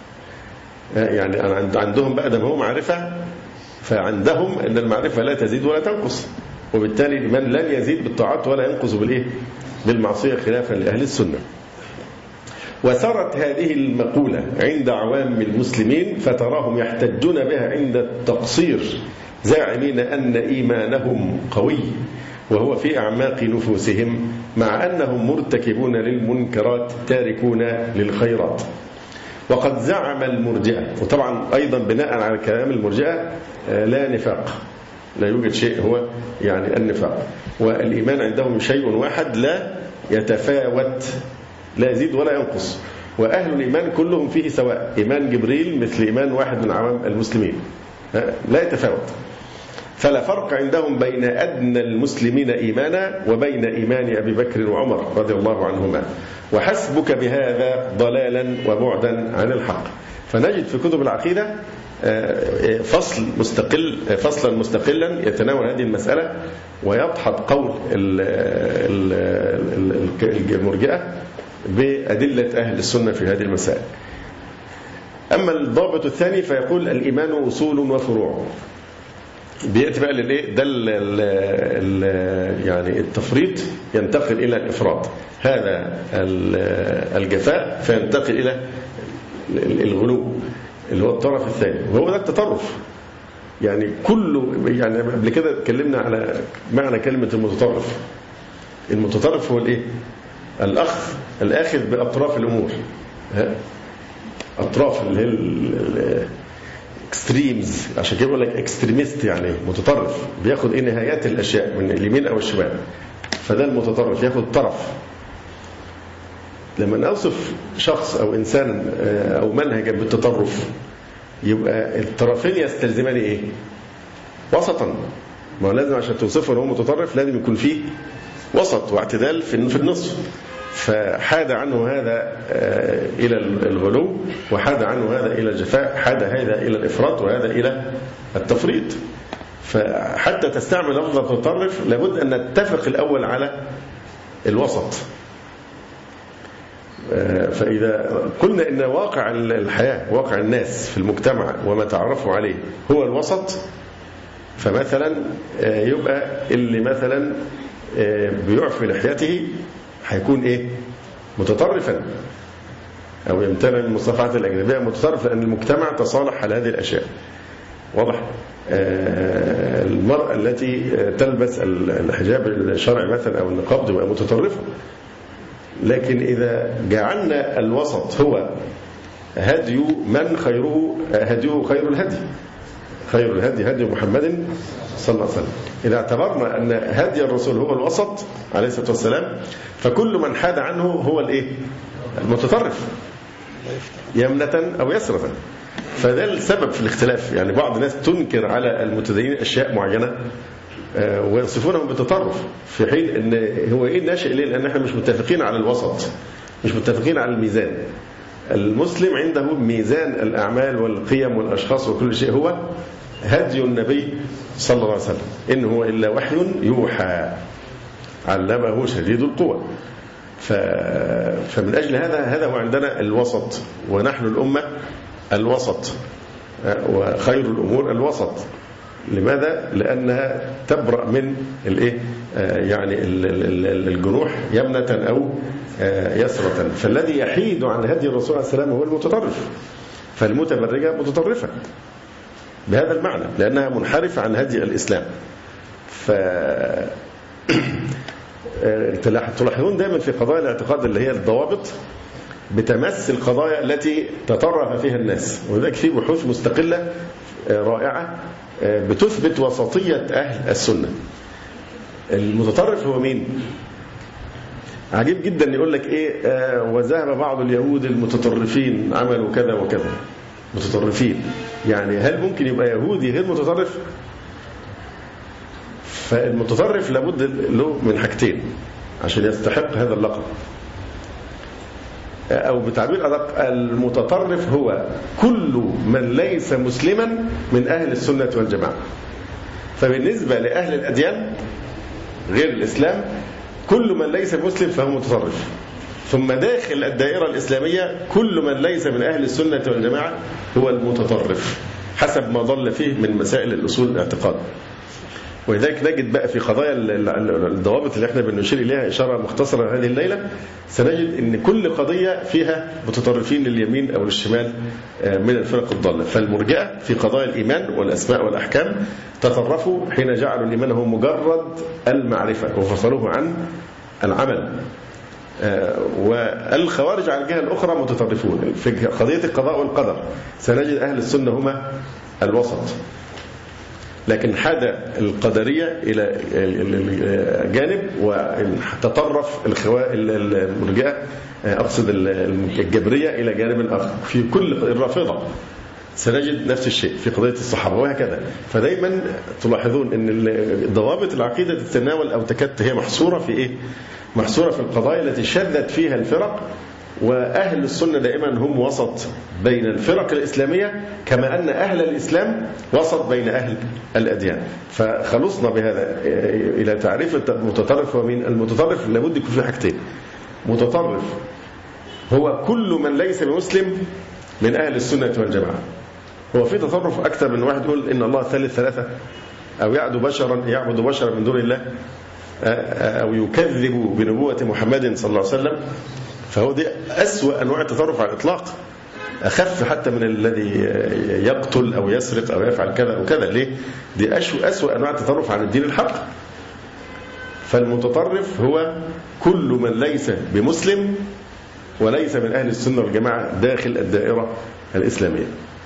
[SPEAKER 3] يعني عندهم بقى ده هو معرفة، فعندهم أن المعرفة لا تزيد ولا تنقص، وبالتالي الإيمان لن يزيد بالطاعات ولا ينقص بالمعصية خلافا لأهل السنة. وسرت هذه المقولة عند عوام المسلمين، فتراهم يحتجون بها عند التقصير زاعمين أن إيمانهم قوي وهو في أعماق نفوسهم، مع أنهم مرتكبون للمنكرات تاركون للخيرات. وقد زعم المرجئة، وطبعا أيضا بناء على كلام المرجئة لا نفاق، لا يوجد شيء هو يعني النفاق، والإيمان عندهم شيء واحد لا يتفاوت، لا يزيد ولا ينقص. وأهل الإيمان كلهم فيه سواء، إيمان جبريل مثل إيمان واحد من عوام المسلمين، لا يتفاوت. فلا فرق عندهم بين أدنى المسلمين إيمانا وبين إيمان أبي بكر وعمر رضي الله عنهما، وحسبك بهذا ضلالا وبعدا عن الحق. فنجد في كتب العقيدة فصلا مستقلا يتناول هذه المسألة ويدحض قول المرجئة بأدلة أهل السنة في هذه المسائل. أما الضابط الثاني فيقول الإيمان أصول وفروع. بيأتي بقى للإيه ده يعني التفريط ينتقل إلى الإفراط، هذا الجفاء فينتقل إلى الغلو اللي هو الطرف الثاني، وهو ده التطرف. يعني كله، يعني قبل كده اتكلمنا على معنى كلمة المتطرف. المتطرف هو الإيه؟ الآخذ بأطراف الأمور، أطراف اللي هي اكستريمز، عشان كده بقول لك اكستريميست، يعني متطرف بياخد نهايات الأشياء من اليمين أو الشمال، فده المتطرف ياخد طرف. لما نوصف شخص أو إنسان أو منهجا بالتطرف يبقى الطرفين يستلزمان إيه؟ وسطا. ما هو لازم عشان توصفه أنه متطرف لازم يكون فيه وسط واعتدال في النصف. فحاد عنه هذا إلى الغلو، وحاد عنه هذا إلى الجفاء، حاد هذا إلى الإفراط، وهذا إلى التفريط. فحتى تستعمل لفظ متطرف لابد أن نتفق الأول على الوسط. فإذا قلنا إن واقع الحياة، واقع الناس في المجتمع وما تعرفوا عليه هو الوسط، فمثلا يبقى اللي مثلا بيعفي لحيته هيكون إيه؟ متطرفا، أو يمتنع من المصطلحات الأجنبية متطرف، لأن المجتمع تصالح على هذه الأشياء. واضح؟ المرأة التي تلبس الحجاب الشرعي مثلا أو النقاب تبقى متطرفة. لكن إذا جعلنا الوسط هو هدي من خيره هديه خير الهدي، خير الهدي هدي محمد صلى الله عليه وسلم، إذا اعتبرنا أن هدي الرسول هو الوسط عليه الصلاة والسلام، فكل من حاد عنه هو الإيه؟ المتطرف، يمنة أو يسرة. فده السبب في الاختلاف. يعني بعض الناس تنكر على المتدينين أشياء معينة ويصفونهم بالتطرف، في حين ان هو ايه الناشئ ليه؟ لان احنا مش متفقين على الوسط، مش متفقين على الميزان. المسلم عنده ميزان الأعمال والقيم والأشخاص وكل شيء هو هدي النبي صلى الله عليه وسلم، إن هو إلا وحي يوحى علمه شديد القوى. فمن أجل هذا هو عندنا الوسط، ونحن الأمة الوسط، وخير الأمور الوسط. لماذا؟ لأنها تبرأ من يعني الجنوح يمنة أو يسرة. فالذي يحيد عن هدي الرسول عليه السلام هو المتطرف، فالمتبرجة متطرفة بهذا المعنى لأنها منحرفة عن هدي الإسلام. تلاحظون دائما في قضايا الاعتقاد اللي هي الضوابط بتمس القضايا التي تطرف فيها الناس، وذلك في بحوث مستقلة رائعة بتثبت وسطية أهل السنة. المتطرف هو مين؟ عجيب جدا يقول لك وذهب بعض اليهود المتطرفين عملوا كذا وكذا. متطرفين يعني هل ممكن يبقى يهودي غير متطرف؟ فالمتطرف لابد له من حاجتين عشان يستحق هذا اللقب، أو بتعبير أدق المتطرف هو كل من ليس مسلما من أهل السنة والجماعة. فبالنسبة لأهل الأديان غير الإسلام كل من ليس مسلم فهو متطرف. ثم داخل الدائرة الإسلامية كل من ليس من أهل السنة والجماعة هو المتطرف حسب ما ضل فيه من مسائل الأصول الاعتقاد. ولذلك نجد بقى في قضايا الضوابط اللي احنا بنشير إليها إشارة مختصرة هذه الليلة، سنجد أن كل قضية فيها متطرفين لليمين أو للشمال من الفرق الضالة. فالمرجئة في قضايا الإيمان والأسماء والأحكام تطرفوا حين جعلوا الإيمان هو مجرد المعرفة وفصلوه عن العمل. والخوارج على الجهة الأخرى متطرفون. في قضية القضاء والقدر سنجد أهل السنة هما الوسط، لكن حاد القدرية إلى جانب وتطرف المرجئة أقصد الجبرية إلى جانب آخر. في كل الرافضة سنجد نفس الشيء في قضية الصحابة وهكذا. فدايما تلاحظون أن ضوابط العقيدة تتناول أو تكاد هي محصورة في محصورة في القضايا التي شذت فيها الفرق، وأهل السنة دائما هم وسط بين الفرق الإسلامية كما أن أهل الإسلام وسط بين أهل الأديان. فخلصنا بهذا إلى تعريف المتطرف. ومن المتطرف لابد يكون في حاجتين. متطرف هو كل من ليس بمسلم من أهل السنة والجماعة. هو في تطرف أكثر من واحد يقول إن الله ثالث ثلاثة، أو يعبد بشرا من دون الله، أو يكذب بنبوة محمد صلى الله عليه وسلم. فهو دي أسوأ أنواع التطرف على الإطلاق، أخف حتى من الذي يقتل أو يسرق أو يفعل كذا وكذا. ليه؟ دي أسوأ أنواع التطرف عن الدين الحق. فالمتطرف هو كل من ليس بمسلم وليس من أهل السنة والجماعة داخل الدائرة الإسلامية.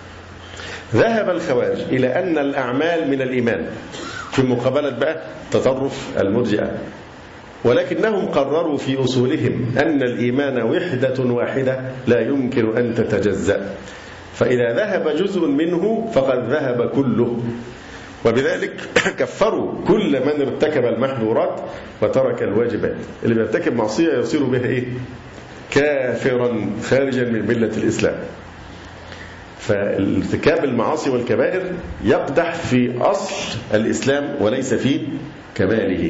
[SPEAKER 3] ذهب الخوارج إلى أن الأعمال من الإيمان في مقابلة بقى تطرف المرجئة، ولكنهم قرروا في أصولهم أن الإيمان وحدة واحدة لا يمكن أن تتجزأ، فإذا ذهب جزء منه فقد ذهب كله. وبذلك كفروا كل من ارتكب المحظورات وترك الواجبات. اللي بيرتكب معصية يصير بها كافرا خارجا من ملة الإسلام. فالارتكاب المعاصي والكبائر يقدح في أصل الإسلام وليس في كماله.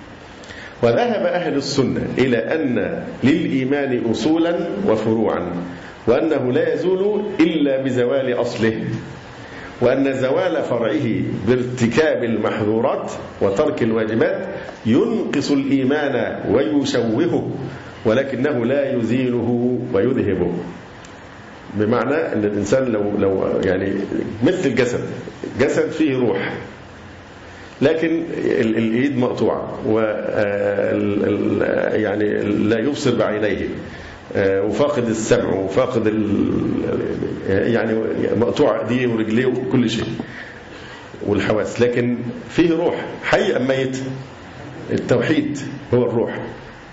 [SPEAKER 3] وذهب أهل السنة إلى أن للإيمان أصولا وفروعا، وأنه لا يزول إلا بزوال أصله، وأن زوال فرعه بارتكاب المحظورات وترك الواجبات ينقص الإيمان ويشوهه، ولكنه لا يزيله ويذهبه. بمعنى أن الإنسان لو يعني مثل جسد فيه روح، لكن الإيد مقطوعة يعني لا يبصر بعينيه، وفاقد السمع وفاقد يعني مقطوع ايديه ورجليه وكل شيء والحواس، لكن فيه روح. حي أم ميت؟ التوحيد هو الروح.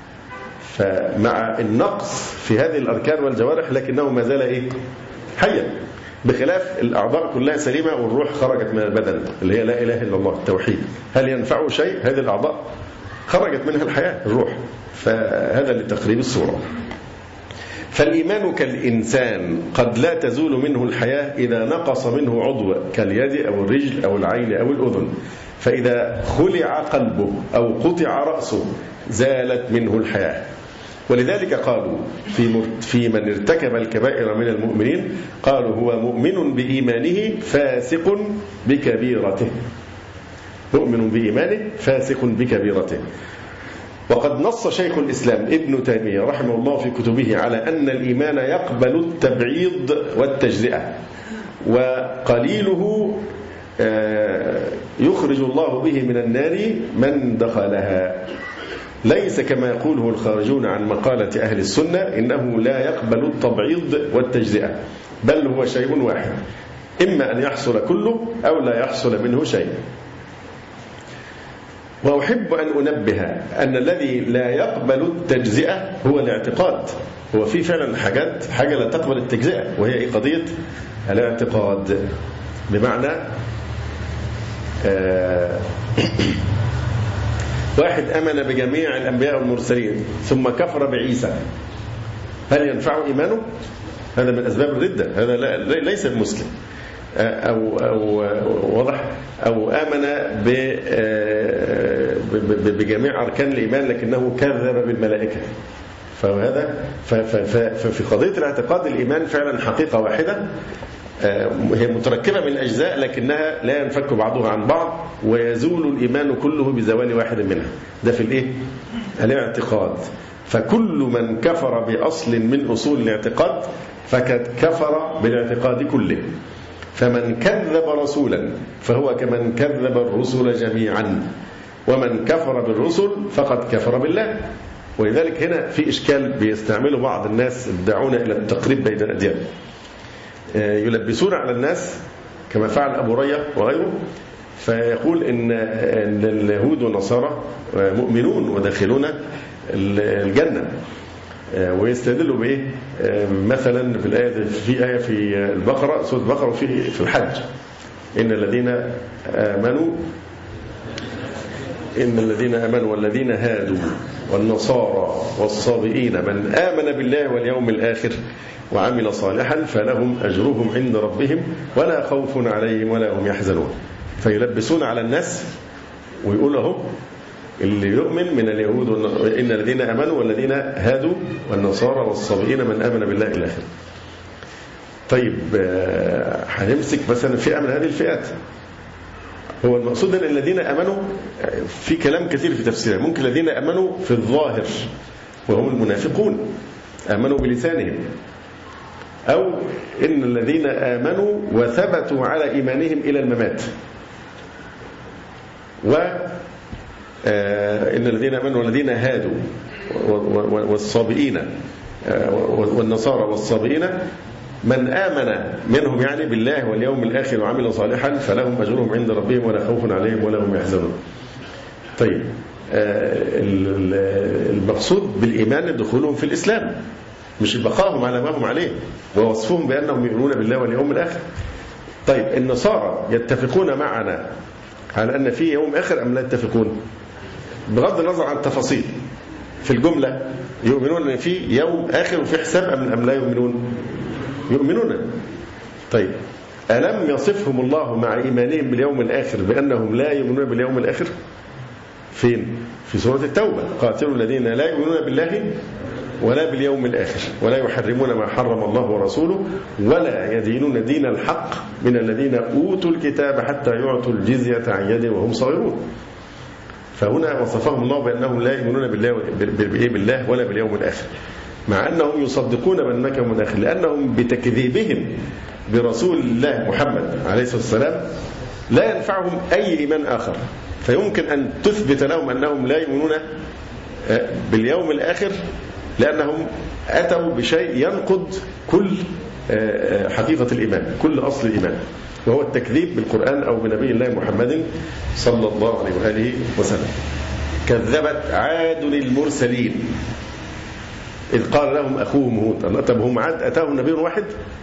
[SPEAKER 3] فمع النقص في هذه الأركان والجوارح لكنه ما زال حيا، بخلاف الأعضاء كلها سليمة والروح خرجت من البدن اللي هي لا إله إلا الله التوحيد. هل ينفعه شيء؟ هذه الأعضاء خرجت منها الحياة الروح. فهذا لتقريب الصورة. فالإيمان كالإنسان قد لا تزول منه الحياة إذا نقص منه عضو كاليد أو الرجل أو العين أو الأذن، فإذا خلع قلبه أو قطع رأسه زالت منه الحياة. ولذلك قالوا في من ارتكب الكبائر من المؤمنين قالوا هو مؤمن بإيمانه فاسق بكبيرته. مؤمن بإيمانه فاسق بكبيرته. وقد نص شيخ الإسلام ابن تيمية رحمه الله في كتبه على أن الإيمان يقبل التبعيض والتجزئة، وقليله يخرج الله به من النار من دخلها، ليس كما يقوله الخارجون عن مقالة أهل السنة إنه لا يقبل التبعيض والتجزئة، بل هو شيء واحد، إما أن يحصل كله أو لا يحصل منه شيء. وأحب أن أنبه أن الذي لا يقبل التجزئة هو الاعتقاد. هو في فعلا حاجة لا تقبل التجزئة، وهي قضية الاعتقاد. بمعنى واحد أمن بجميع الأنبياء والمرسلين ثم كفر بعيسى، هل ينفع إيمانه؟ هذا من أسباب الردة، هذا ليس المسلم. أو واضح، أو آمن بجميع أركان الإيمان لكنه كذب بالملائكة، فهذا ففي قضية الاعتقاد الإيمان فعلا حقيقة واحدة هي متركبة من أجزاء لكنها لا ينفك بعضها عن بعض، ويزول الإيمان كله بزوال واحد منها. ده في الإيه؟ الاعتقاد. فكل من كفر بأصل من أصول الاعتقاد فقد كفر بالاعتقاد كله. فمن كذب رسولا فهو كمن كذب الرسل جميعا، ومن كفر بالرسل فقد كفر بالله. ولذلك هنا في إشكال بيستعمله بعض الناس يدعون إلى التقريب بين الأديان، يلبسون على الناس كما فعل أبو رية وغيره، فيقول إن اليهود والنصارى مؤمنون وداخلون الجنة، ويستدلوا بإيه؟ مثلا في آية في البقرة، سورة البقرة، في الحج، إن الذين آمنوا والذين هادوا والنصارى والصابئين من آمن بالله واليوم الآخر وعمل صالحا فلهم أجرهم عند ربهم ولا خوف عليهم ولا هم يحزنون. فيلبسون على الناس ويقول لهم اللي يؤمن من اليهود إن الذين آمنوا والذين هادوا والنصارى والصابئين من آمن بالله إلى آخره. طيب هنمسك مثلا فئة من هذه الفئات. هو المقصود أن الذين آمنوا في كلام كثير في تفسيره. ممكن الذين آمنوا في الظاهر وهم المنافقون آمنوا بلسانهم، أو إن الذين آمنوا وثبتوا على إيمانهم إلى الممات، إن الذين آمنوا والذين هادوا والصابئين والنصارى والصابئين من آمن منهم يعني بالله واليوم الآخر وعمل صالحا فلهم أجرهم عند ربهم ولا خوف عليهم ولا هم يحزنون. طيب المقصود بالإيمان دخولهم في الإسلام، مش بقاهم على ما هم عليه ووصفهم بأنهم يؤمنون بالله واليوم الآخر. طيب النصارى يتفقون معنا على أن في يوم آخر أم لا يتفقون؟ بغض النظر عن التفاصيل، في الجملة يؤمنون أن في يوم آخر وفي حساب أم لا يؤمنون؟ يؤمنون. طيب ألم يصفهم الله مع إيمانهم باليوم الآخر بأنهم لا يؤمنون باليوم الآخر؟ فين؟ في سورة التوبة، قاتلوا الذين لا يؤمنون بالله ولا باليوم الآخر ولا يحرمون ما حرم الله ورسوله ولا يدينون دين الحق من الذين أوتوا الكتاب حتى يعطوا الجزية عن يد وهم صغيرون. فهنا وصفهم الله بأنهم لا يؤمنون بالله ولا باليوم الآخر، مع أنهم يصدقون بأنك يوم الآخر، لأنهم بتكذيبهم برسول الله محمد عليه الصلاة والسلام لا ينفعهم أي إيمان آخر. فيمكن أن تثبت لهم أنهم لا يؤمنون باليوم الآخر لأنهم أتوا بشيء ينقض كل حقيقة الإيمان، كل أصل الإيمان، وهو التكذيب بالقرآن أو بنبي الله محمد صلى الله عليه وآله وسلم. كذبت عاد المرسلين إذ قال لهم أخوهم هود. طب هم عاد أتاهم نبي واحد؟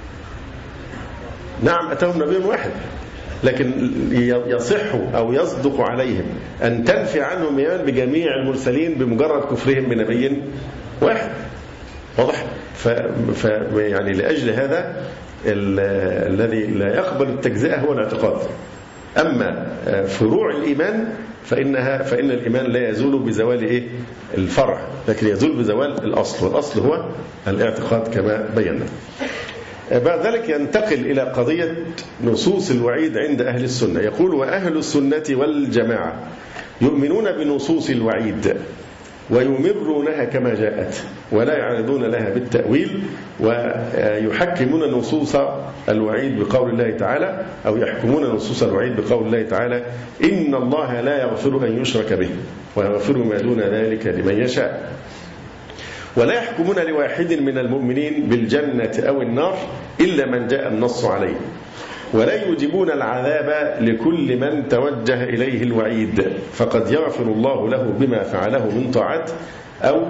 [SPEAKER 3] نعم أتاهم نبي واحد، لكن يصح أو يصدق عليهم أن تنفي عنهم إيمان بجميع المرسلين بمجرد كفرهم بنبي واحد. واضح؟ يعني لأجل هذا الذي لا يقبل التجزئة هو الاعتقاد. أما فروع الإيمان فإن الإيمان لا يزول بزوال الفرع، لكن يزول بزوال الأصل، والأصل هو الاعتقاد كما بينا. بعد ذلك ينتقل إلى قضية نصوص الوعيد عند أهل السنة. يقول: وأهل السنة والجماعة يؤمنون بنصوص الوعيد ويمرونها كما جاءت ولا يعرضون لها بالتأويل، ويحكمون نصوص الوعيد بقول الله تعالى، أو يحكمون نصوص الوعيد بقول الله تعالى: إن الله لا يغفر أن يشرك به ويغفر ما دون ذلك لمن يشاء. ولا يحكمون لواحد من المؤمنين بالجنة أو النار إلا من جاء النص عليه. ولا يجيبون العذاب لكل من توجه إليه الوعيد، فقد يغفر الله له بما فعله من طاعة أو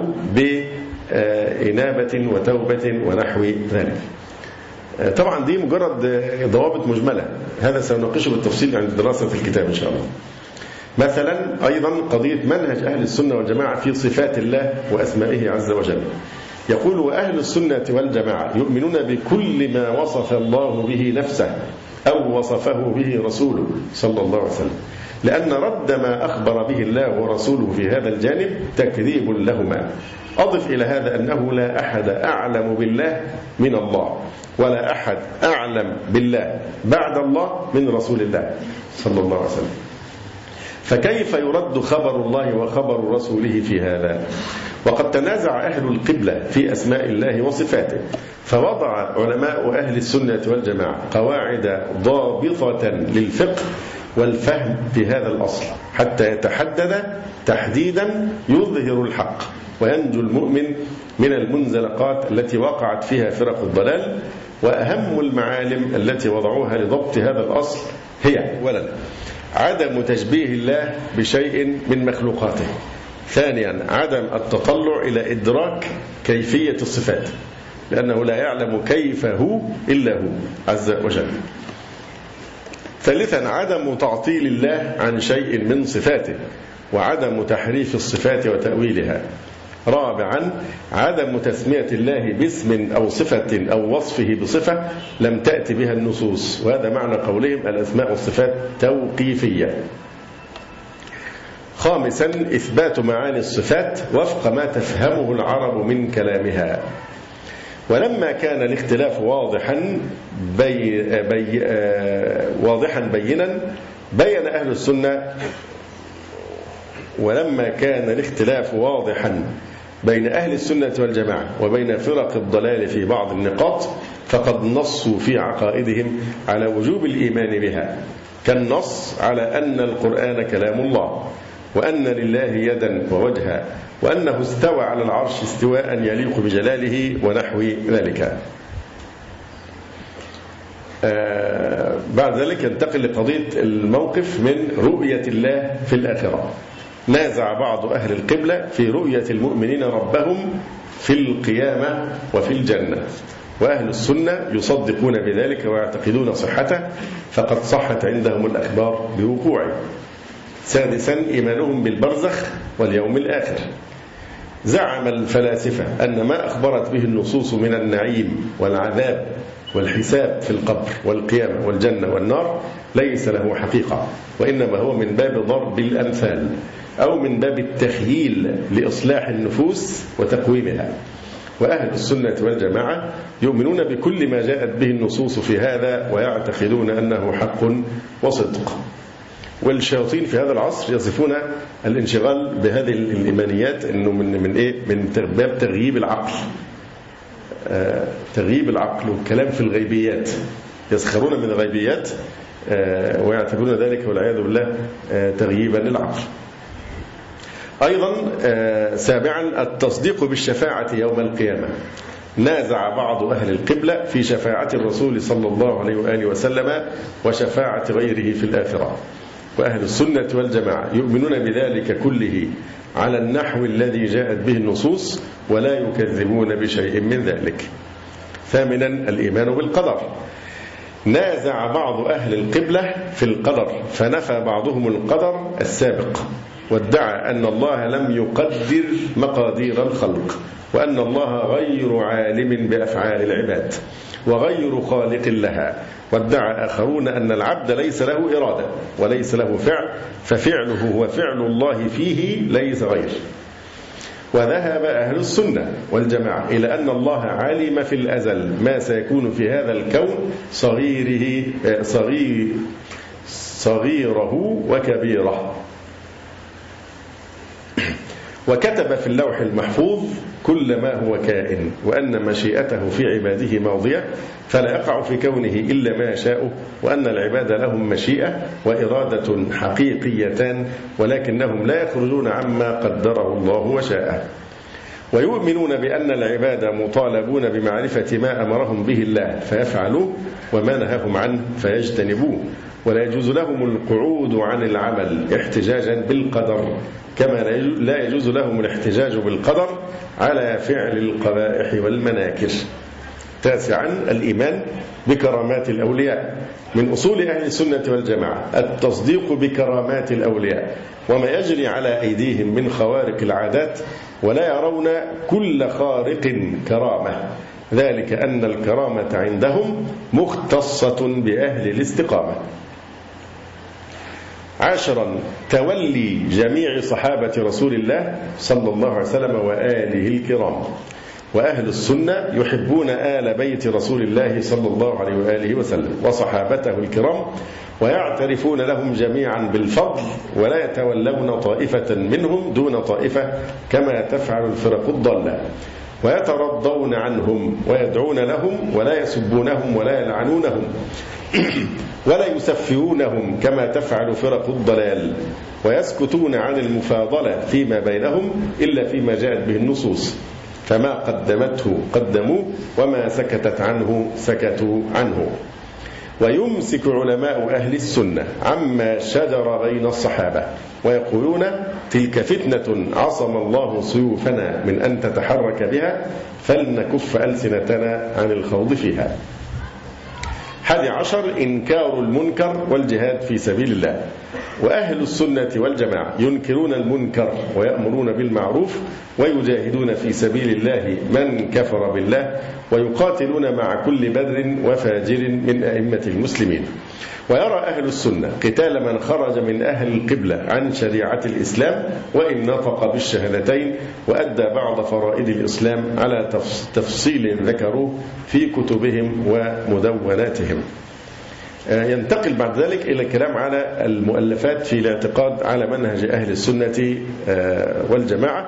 [SPEAKER 3] بإنابة وتوبة ونحو ذلك. طبعا دي مجرد ضوابط مجملة، هذا سنناقشه بالتفصيل عند الدراسة في الكتاب إن شاء الله. مثلا أيضا قضية منهج أهل السنة والجماعة في صفات الله وأسمائه عز وجل. يقول: وأهل السنة والجماعة يؤمنون بكل ما وصف الله به نفسه أو وصفه به رسوله صلى الله عليه وسلم، لأن رد ما أخبر به الله ورسوله في هذا الجانب تكذيب لهما. أضف إلى هذا أنه لا أحد أعلم بالله من الله، ولا أحد أعلم بالله بعد الله من رسول الله صلى الله عليه وسلم. فكيف يرد خبر الله وخبر رسوله في هذا؟ وقد تنازع أهل القبلة في أسماء الله وصفاته، فوضع علماء أهل السنة والجماعة قواعد ضابطة للفقه والفهم في هذا الأصل حتى يتحدد تحديدا يظهر الحق وينجو المؤمن من المنزلقات التي وقعت فيها فرق الضلال. وأهم المعالم التي وضعوها لضبط هذا الأصل هي: أولا عدم تشبيه الله بشيء من مخلوقاته. ثانيا عدم التطلع إلى إدراك كيفية الصفات، لأنه لا يعلم كيف هو إلا هو عز وجل. ثالثا عدم تعطيل الله عن شيء من صفاته وعدم تحريف الصفات وتأويلها. رابعا عدم تسمية الله باسم أو صفة أو وصفه بصفة لم تأتي بها النصوص، وهذا معنى قولهم الأسماء والصفات توقيفية. خامسا إثبات معاني الصفات وفق ما تفهمه العرب من كلامها. ولما كان الاختلاف واضحا بينا بين أهل السنة ولما كان الاختلاف واضحا بين أهل السنة والجماعة وبين فرق الضلال في بعض النقاط، فقد نصوا في عقائدهم على وجوب الإيمان بها، كالنص على أن القرآن كلام الله، وأن لله يدا ووجها، وأنه استوى على العرش استواء يليق بجلاله ونحو ذلك. بعد ذلك ينتقل لقضية الموقف من رؤية الله في الآخرة. نازع بعض أهل القبلة في رؤية المؤمنين ربهم في القيامة وفي الجنة، وأهل السنة يصدقون بذلك ويعتقدون صحته، فقد صحت عندهم الأخبار بوقوعه. سادسا إيمانهم بالبرزخ واليوم الآخر. زعم الفلاسفة أن ما أخبرت به النصوص من النعيم والعذاب والحساب في القبر والقيامة والجنة والنار ليس له حقيقة، وإنما هو من باب ضرب الأمثال أو من باب التخييل لإصلاح النفوس وتقويمها. وأهل السنة والجماعة يؤمنون بكل ما جاءت به النصوص في هذا ويعتقدون أنه حق وصدق. والشياطين في هذا العصر يصفون الانشغال بهذه الإيمانيات أنه من باب تغييب العقل، تغييب العقل والكلام في الغيبيات، يسخرون من الغيبيات ويعتبرون ذلك والعياذ بالله تغييبا للعقل. أيضا سابعا التصديق بالشفاعة يوم القيامة. نازع بعض أهل القبلة في شفاعة الرسول صلى الله عليه وآله وسلم وشفاعة غيره في الآخرة، وأهل السنة والجماعة يؤمنون بذلك كله على النحو الذي جاءت به النصوص ولا يكذبون بشيء من ذلك. ثامنا الإيمان بالقدر. نازع بعض أهل القبلة في القدر، فنفى بعضهم القدر السابق وادعى أن الله لم يقدر مقادير الخلق، وأن الله غير عالم بأفعال العباد وغير خالق لها، وادعى آخرون أن العبد ليس له إرادة وليس له فعل، ففعله هو فعل الله فيه ليس غير. وذهب أهل السنة والجماعة إلى أن الله علم في الأزل ما سيكون في هذا الكون صغيره وكبيره، وكتب في اللوح المحفوظ كل ما هو كائن، وأن مشيئته في عباده ماضية فلا يقع في كونه إلا ما يشاء، وأن العباد لهم مشيئة وإرادة حقيقيتان، ولكنهم لا يخرجون عما قدره الله وشاءه. ويؤمنون بأن العباد مطالبون بمعرفة ما أمرهم به الله فيفعلوه، وما نهاهم عنه فيجتنبوه، ولا يجوز لهم القعود عن العمل احتجاجا بالقدر، كما لا يجوز لهم الاحتجاج بالقدر على فعل القبائح والمناكر. 9. الإيمان بكرامات الأولياء. من أصول أهل السنة والجماعة التصديق بكرامات الأولياء وما يجري على أيديهم من خوارق العادات، ولا يرون كل خارق كرامة، ذلك أن الكرامة عندهم مختصة بأهل الاستقامة. 10. تولي جميع صحابة رسول الله صلى الله عليه وسلم وآله الكرام. وأهل السنة يحبون آل بيت رسول الله صلى الله عليه وآله وسلم وصحابته الكرام، ويعترفون لهم جميعا بالفضل، ولا يتولون طائفة منهم دون طائفة كما تفعل الفرق الضالة، ويترضون عنهم ويدعون لهم، ولا يسبونهم ولا يلعنونهم ولا يسفهونهم كما تفعل فرق الضلال، ويسكتون عن المفاضلة فيما بينهم إلا فيما جاءت به النصوص، فما قدمته قدموه، وما سكتت عنه سكتوا عنه. ويمسك علماء أهل السنة عما شجر بين الصحابة، ويقولون تلك فتنة عصم الله سيوفنا من أن تتحرك بها، فلنكف ألسنتنا عن الخوض فيها. 11. إنكار المنكر والجهاد في سبيل الله. وأهل السنة والجماعة ينكرون المنكر ويأمرون بالمعروف، ويجاهدون في سبيل الله من كفر بالله، ويقاتلون مع كل بر وفاجر من أئمة المسلمين. ويرى أهل السنة قتال من خرج من أهل القبلة عن شريعة الإسلام وإن نطق بالشهادتين وأدى بعض فرائض الإسلام على تفصيل ذكروه في كتبهم ومدوناتهم. ينتقل بعد ذلك إلى الكلام على المؤلفات في الاعتقاد على منهج أهل السنة والجماعة.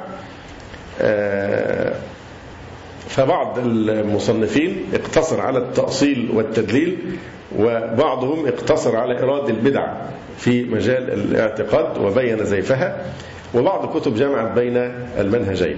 [SPEAKER 3] فبعض المصنفين اقتصر على التأصيل والتدليل، وبعضهم اقتصر على إرادة البدع في مجال الاعتقاد وبين زيفها، وبعض كتب جمعت بين المنهجين.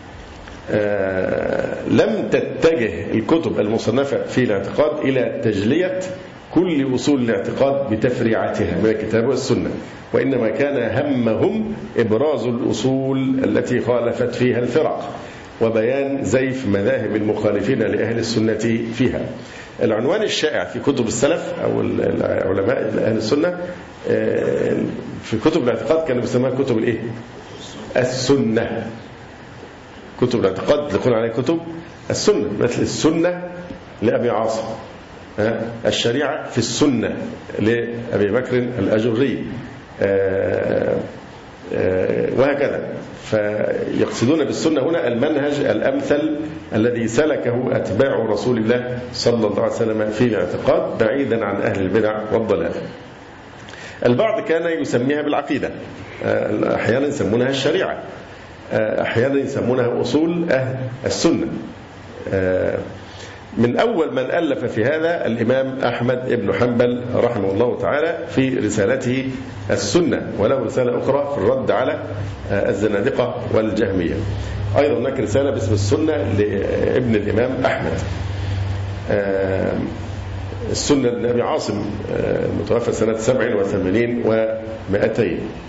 [SPEAKER 3] لم تتجه الكتب المصنفة في الاعتقاد إلى تجلية كل أصول الاعتقاد بتفريعاتها من الكتاب والسنة، وإنما كان همهم إبراز الأصول التي خالفت فيها الفرق، وبيان زيف مذاهب المخالفين لأهل السنة فيها. العنوان الشائع في كتب السلف أو علماء أهل السنة في كتب الاعتقاد كانوا بيسموها كتب الإيه؟ السنة. كتب الاعتقاد يقول عليها كتب السنة، مثل السنة لأبي عاصم، الشريعة في السنة لأبي بكر الأجري، وهكذا. فيقصدون بالسنة هنا المنهج الأمثل الذي سلكه أتباع رسول الله صلى الله عليه وسلم في الاعتقاد بعيدا عن أهل البدع والضلال. البعض كان يسميها بالعقيدة، أحيانا يسمونها الشريعة، أحيانا يسمونها أصول أهل السنة. من أول من ألف في هذا الإمام أحمد بن حنبل رحمه الله تعالى في رسالته السنة، وله رسالة أخرى في الرد على الزنادقة والجهمية. أيضا هناك رسالة باسم السنة لابن الإمام أحمد. السنة لأبي عاصم متوفى سنة 87 و200.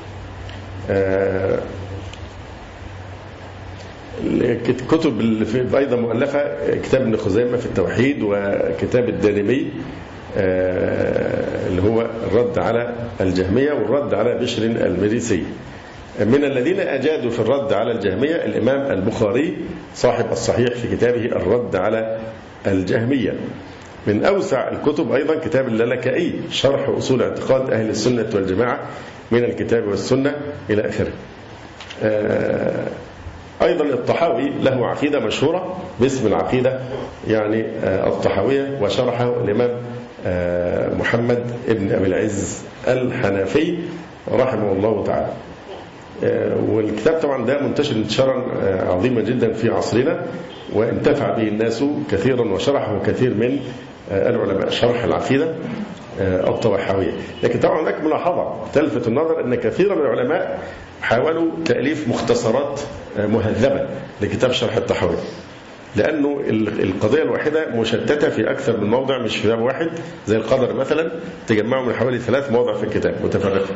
[SPEAKER 3] الكتب اللي أيضا مؤلفة كتاب ابن خزيمة في التوحيد، وكتاب الدارمي اللي هو الرد على الجهمية والرد على بشر المريسي. من الذين أجادوا في الرد على الجهمية الإمام البخاري صاحب الصحيح في كتابه الرد على الجهمية. من أوسع الكتب أيضا كتاب اللالكائي شرح أصول اعتقاد أهل السنة والجماعة من الكتاب والسنة إلى آخره. أيضا الطحاوي له عقيدة مشهورة باسم العقيدة يعني الطحاوية، وشرحه الإمام محمد ابن أبي العز الحنفي رحمه الله تعالى. والكتاب طبعا ده منتشر انتشارا عظيما جدا في عصرنا، وانتفع به الناس كثيرا، وشرحه كثير من العلماء شرح العقيدة الطحاوية. لكن طبعا هناك ملاحظة تلفت النظر أن كثير من العلماء حاولوا تأليف مختصرات مهذبة لكتاب شرح الطحاوية، لأنه القضية الواحدة مشتتة في أكثر من موضع، مش في كتاب واحد زي القدر مثلا تجمعه من حوالي 3 مواضع في الكتاب متفرقة،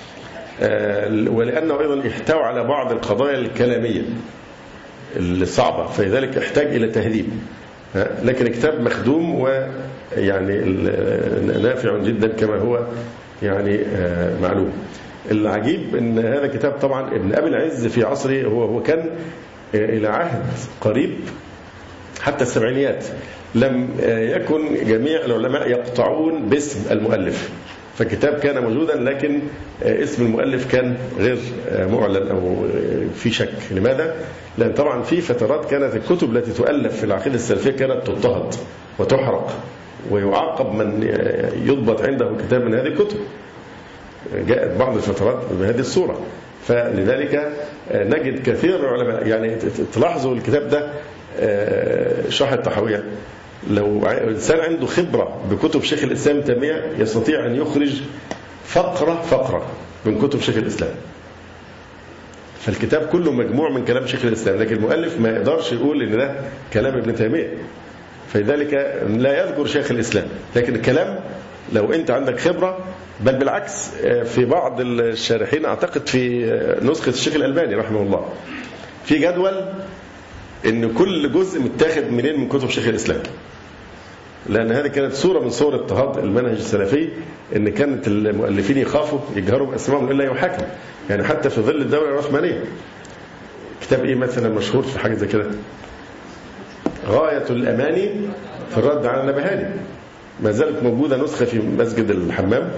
[SPEAKER 3] ولأنه أيضا يحتوي على بعض القضايا الكلامية الصعبة، فلذلك يحتاج إلى تهذيب. لكن الكتاب مخدوم ويعني نافع جدا كما هو يعني معلوم. العجيب ان هذا كتاب طبعا ابن أبي العز في عصره هو كان إلى عهد قريب حتى السبعينيات لم يكن جميع العلماء يقطعون باسم المؤلف، فالكتاب كان موجودا لكن اسم المؤلف كان غير معلن أو في شك. لماذا؟ لأن طبعا في فترات كانت الكتب التي تؤلف في العقيدة السلفية كانت تضطهد وتحرق، ويعاقب من يضبط عنده كتاب من هذه الكتب. جاءت بعض الفترات بهذه الصورة، فلذلك نجد كثير من العلماء يعني تلاحظوا الكتاب ده شرح الطحاوية، لو إنسان عنده خبرة بكتب شيخ الإسلام تيمية يستطيع أن يخرج فقرة من كتب شيخ الإسلام. فالكتاب كله مجموع من كلام شيخ الإسلام، لكن المؤلف ما يقدرش يقول إن ده كلام ابن تيمية، فلذلك لا يذكر شيخ الإسلام. لكن الكلام لو أنت عندك خبرة، بل بالعكس في بعض الشارحين أعتقد في نسخة الشيخ الألباني رحمه الله في جدول إن كل جزء متاخد منين من كتب شيخ الإسلام، لأن هذه كانت صورة من صور اضطهاد المنهج السلفي، إن كانت المؤلفين يخافوا يجهروا بأسمائهم إلا يحاكم. يعني حتى في ظل الدولة العثمانية كتاب إيه مثلا مشهور في حاجة زي كده؟ غاية الأماني في الرد على النبهاني، ما زالت موجودة نسخة في مسجد الحمام،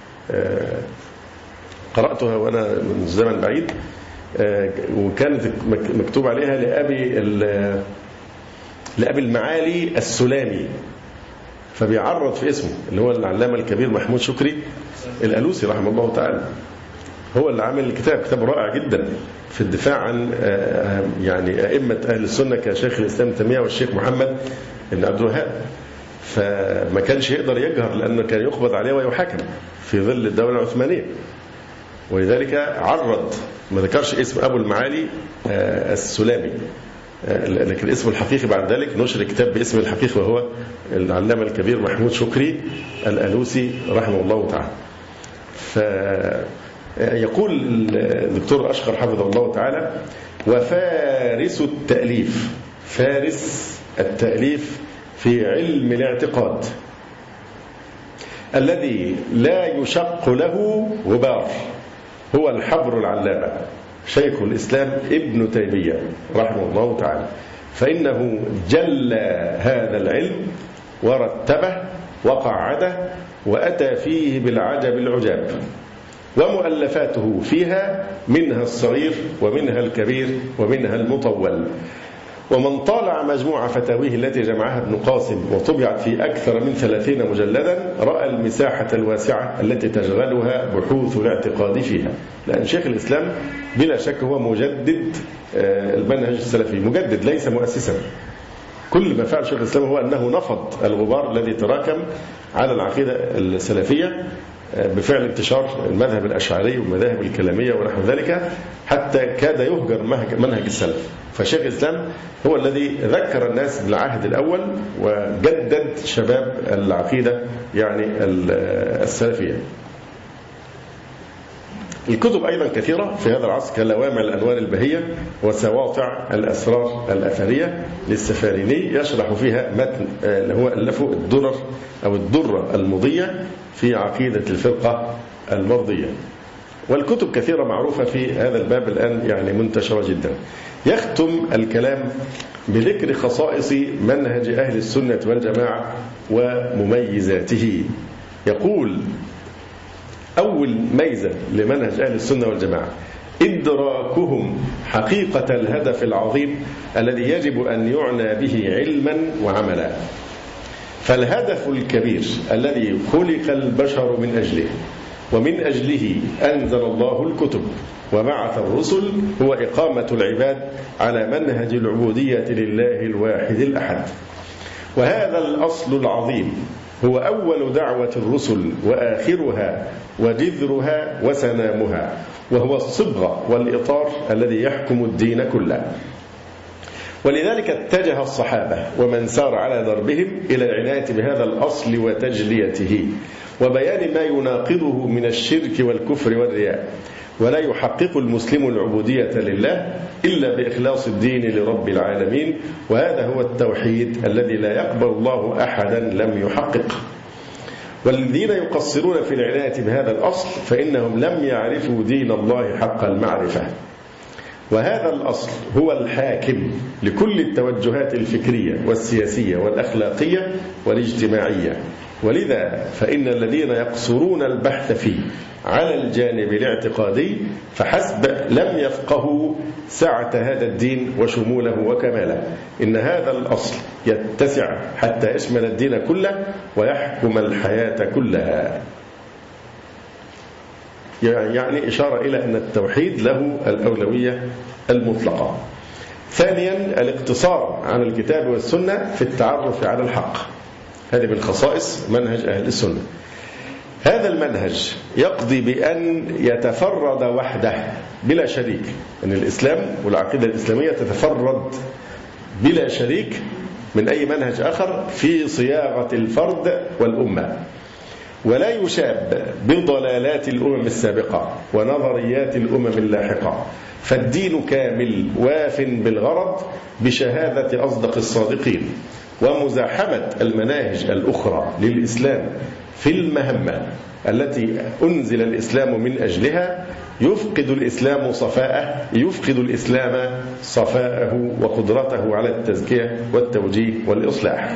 [SPEAKER 3] قرأتها وأنا من زمن بعيد، وكانت مكتوب عليها لأبي المعالي السلامي، فبيعرض في اسمه اللي هو العلامة الكبير محمود شكري الألوسي رحمه الله تعالى، هو اللي عامل الكتاب. كتاب رائع جدا في الدفاع عن يعني أئمة أهل السنة كشيخ الإسلام تيمية والشيخ محمد بن عبد الوهاب، فما كانش يقدر يجهر لأنه كان يقبض عليه ويحاكم في ظل الدولة العثمانية، ولذلك عرض ما ذكرش اسم أبو المعالي السلامي، لكن اسمه الحقيقي بعد ذلك نشر كتاب باسم الحقيقي وهو العلامة الكبير محمود شكري الألوسي رحمه الله تعالى. فيقول الدكتور الأشقر حفظه الله تعالى: وفارس التأليف، فارس التأليف في علم الاعتقاد الذي لا يشق له غبار هو الحبر العلامة شيخ الإسلام ابن تيمية رحمه الله تعالى، فإنه جل هذا العلم ورتبه وقعده وأتى فيه بالعجب العجاب، ومؤلفاته فيها منها الصغير ومنها الكبير ومنها المطول. ومن طالع مجموع فتاويه التي جمعها ابن قاسم وطبعت في أكثر من 30 مجلدا رأى المساحة الواسعة التي تشغلها بحوث الاعتقاد فيها، لأن شيخ الإسلام بلا شك هو مجدد المنهج السلفي، مجدد ليس مؤسسا. كل ما فعل شيخ الإسلام هو أنه نفض الغبار الذي تراكم على العقيدة السلفية بفعل انتشار المذهب الأشعري والمذاهب الكلامية ونحو ذلك، حتى كاد يهجر منهج السلف. فشيخ الإسلام هو الذي ذكر الناس بالعهد الأول وجدد شباب العقيدة يعني السلفية. الكتب أيضا كثيرة في هذا العصر كلوامع الأنوار البهية وسواطع الأسرار الأثرية للسفاريني، يشرح فيها متن اللي هو ألفه الدرر أو الدرة المضية في عقيدة الفرقة المرضية. والكتب كثيرة معروفة في هذا الباب الآن يعني منتشرة جدا. يختم الكلام بذكر خصائص منهج أهل السنة والجماعة ومميزاته. يقول أول ميزة لمنهج أهل السنة والجماعة إدراكهم حقيقة الهدف العظيم الذي يجب أن يعنى به علما وعملا. فالهدف الكبير الذي خلق البشر من أجله ومن أجله أنزل الله الكتب وبعث الرسل هو إقامة العباد على منهج العبودية لله الواحد الأحد. وهذا الأصل العظيم هو أول دعوة الرسل وآخرها وجذرها وسنامها، وهو الصبغة والإطار الذي يحكم الدين كله. ولذلك اتجه الصحابة ومن سار على دربهم إلى العناية بهذا الأصل وتجليته وبيان ما يناقضه من الشرك والكفر والرياء. ولا يحقق المسلم العبودية لله إلا بإخلاص الدين لرب العالمين، وهذا هو التوحيد الذي لا يقبل الله أحدا لم يحقق. والذين يقصرون في العناية بهذا الأصل فإنهم لم يعرفوا دين الله حق المعرفة. وهذا الأصل هو الحاكم لكل التوجهات الفكرية والسياسية والأخلاقية والاجتماعية. ولذا فإن الذين يقصرون البحث فيه على الجانب الاعتقادي فحسب لم يفقهوا سعة هذا الدين وشموله وكماله. إن هذا الأصل يتسع حتى يشمل الدين كله ويحكم الحياة كلها. يعني إشارة إلى أن التوحيد له الأولوية المطلقة. ثانيا الاقتصار عن الكتاب والسنة في التعرف على الحق، هذه من خصائص منهج أهل السنة. هذا المنهج يقضي بأن يتفرد وحده بلا شريك، أن الإسلام والعقيدة الإسلامية تتفرد بلا شريك من أي منهج آخر في صياغة الفرد والأمة، ولا يشاب بضلالات الأمم السابقة ونظريات الأمم اللاحقة. فالدين كامل واف بالغرض بشهادة أصدق الصادقين ومزاحمة المناهج الأخرى للإسلام في المهمة التي أنزل الإسلام من أجلها. يفقد الإسلام صفاءه وقدرته على التزكية والتوجيه والإصلاح.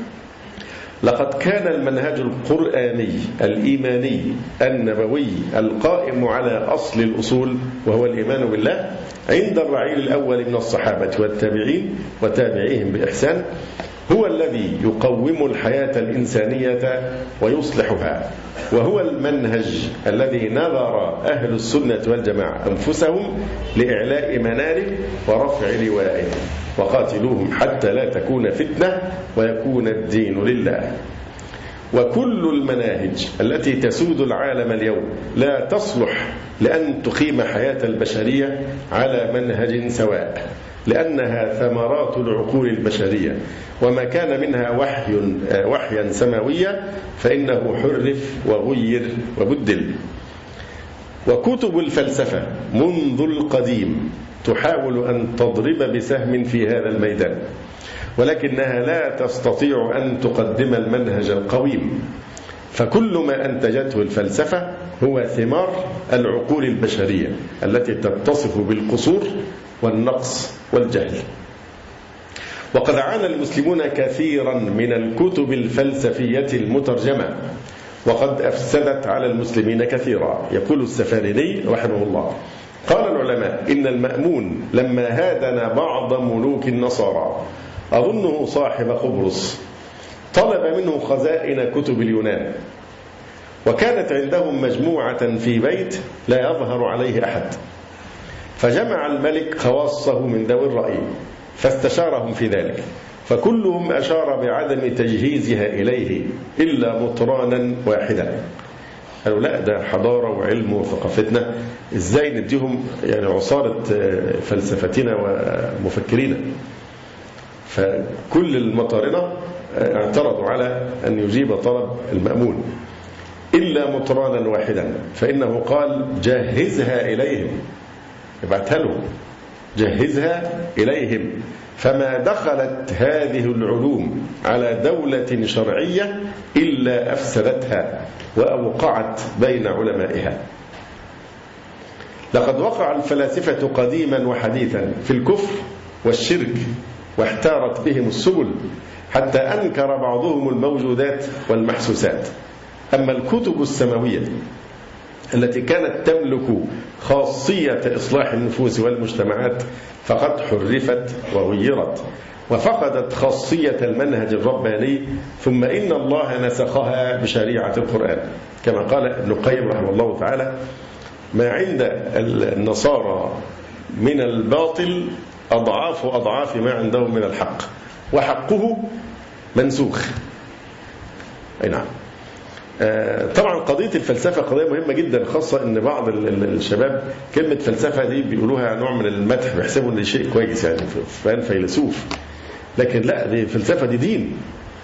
[SPEAKER 3] لقد كان المنهج القرآني الإيماني النبوي القائم على أصل الأصول وهو الإيمان بالله عند الرعيل الأول من الصحابة والتابعين وتابعيهم بإحسان هو الذي يقوم الحياة الإنسانية ويصلحها، وهو المنهج الذي نذر أهل السنة والجماعة أنفسهم لإعلاء مناره ورفع لوائه. وقاتلوهم حتى لا تكون فتنة ويكون الدين لله. وكل المناهج التي تسود العالم اليوم لا تصلح لأن تقيم حياة البشرية على منهج سواء، لأنها ثمرات العقول البشرية، وما كان منها وحيا سماويا فإنه حرف وغير وبدل. وكتب الفلسفة منذ القديم تحاول أن تضرب بسهم في هذا الميدان، ولكنها لا تستطيع أن تقدم المنهج القويم. فكل ما أنتجته الفلسفة هو ثمار العقول البشرية التي تتصف بالقصور والنقص والجهل. وقد عانى المسلمون كثيرا من الكتب الفلسفية المترجمة، وقد أفسدت على المسلمين كثيرا. يقول السفاريني رحمه الله: قال العلماء إن المأمون لما هادن بعض ملوك النصارى أظنه صاحب قبرص طلب منه خزائن كتب اليونان، وكانت عندهم مجموعة في بيت لا يظهر عليه أحد، فجمع الملك خواصه من ذوي الرأي فاستشارهم في ذلك، فكلهم أشار بعدم تجهيزها إليه إلا مطرانا واحدا. قالوا لا، ده حضارة وعلم وثقافتنا، إزاي نديهم يعني عصارة فلسفتنا ومفكرين؟ فكل المطارنة اعترضوا على أن يجيب طلب المأمون إلا مطرانا واحدا، فإنه قال جهزها إليهم، ابعتها لهم، جهزها إليهم. فما دخلت هذه العلوم على دولة شرعية إلا أفسدتها وأوقعت بين علمائها. لقد وقع الفلاسفة قديما وحديثا في الكفر والشرك واحتارت بهم السبل، حتى أنكر بعضهم الموجودات والمحسوسات. أما الكتب السماوية التي كانت تملك خاصية إصلاح النفوس والمجتمعات فقد حرفت وغيرت وفقدت خاصية المنهج الرباني، ثم إن الله نسخها بشريعة القرآن، كما قال ابن القيم رحمه الله تعالى: ما عند النصارى من الباطل أضعاف أضعاف ما عندهم من الحق، وحقه منسوخ. أي نعم. طبعا قضية الفلسفة قضية مهمة جدا، خاصة ان بعض الشباب كلمة فلسفة دي بيقولوها نوع من المدح، بيحسبوا ان شيء كويس يعني فلان فيلسوف، لكن لا، دي الفلسفة دي دين،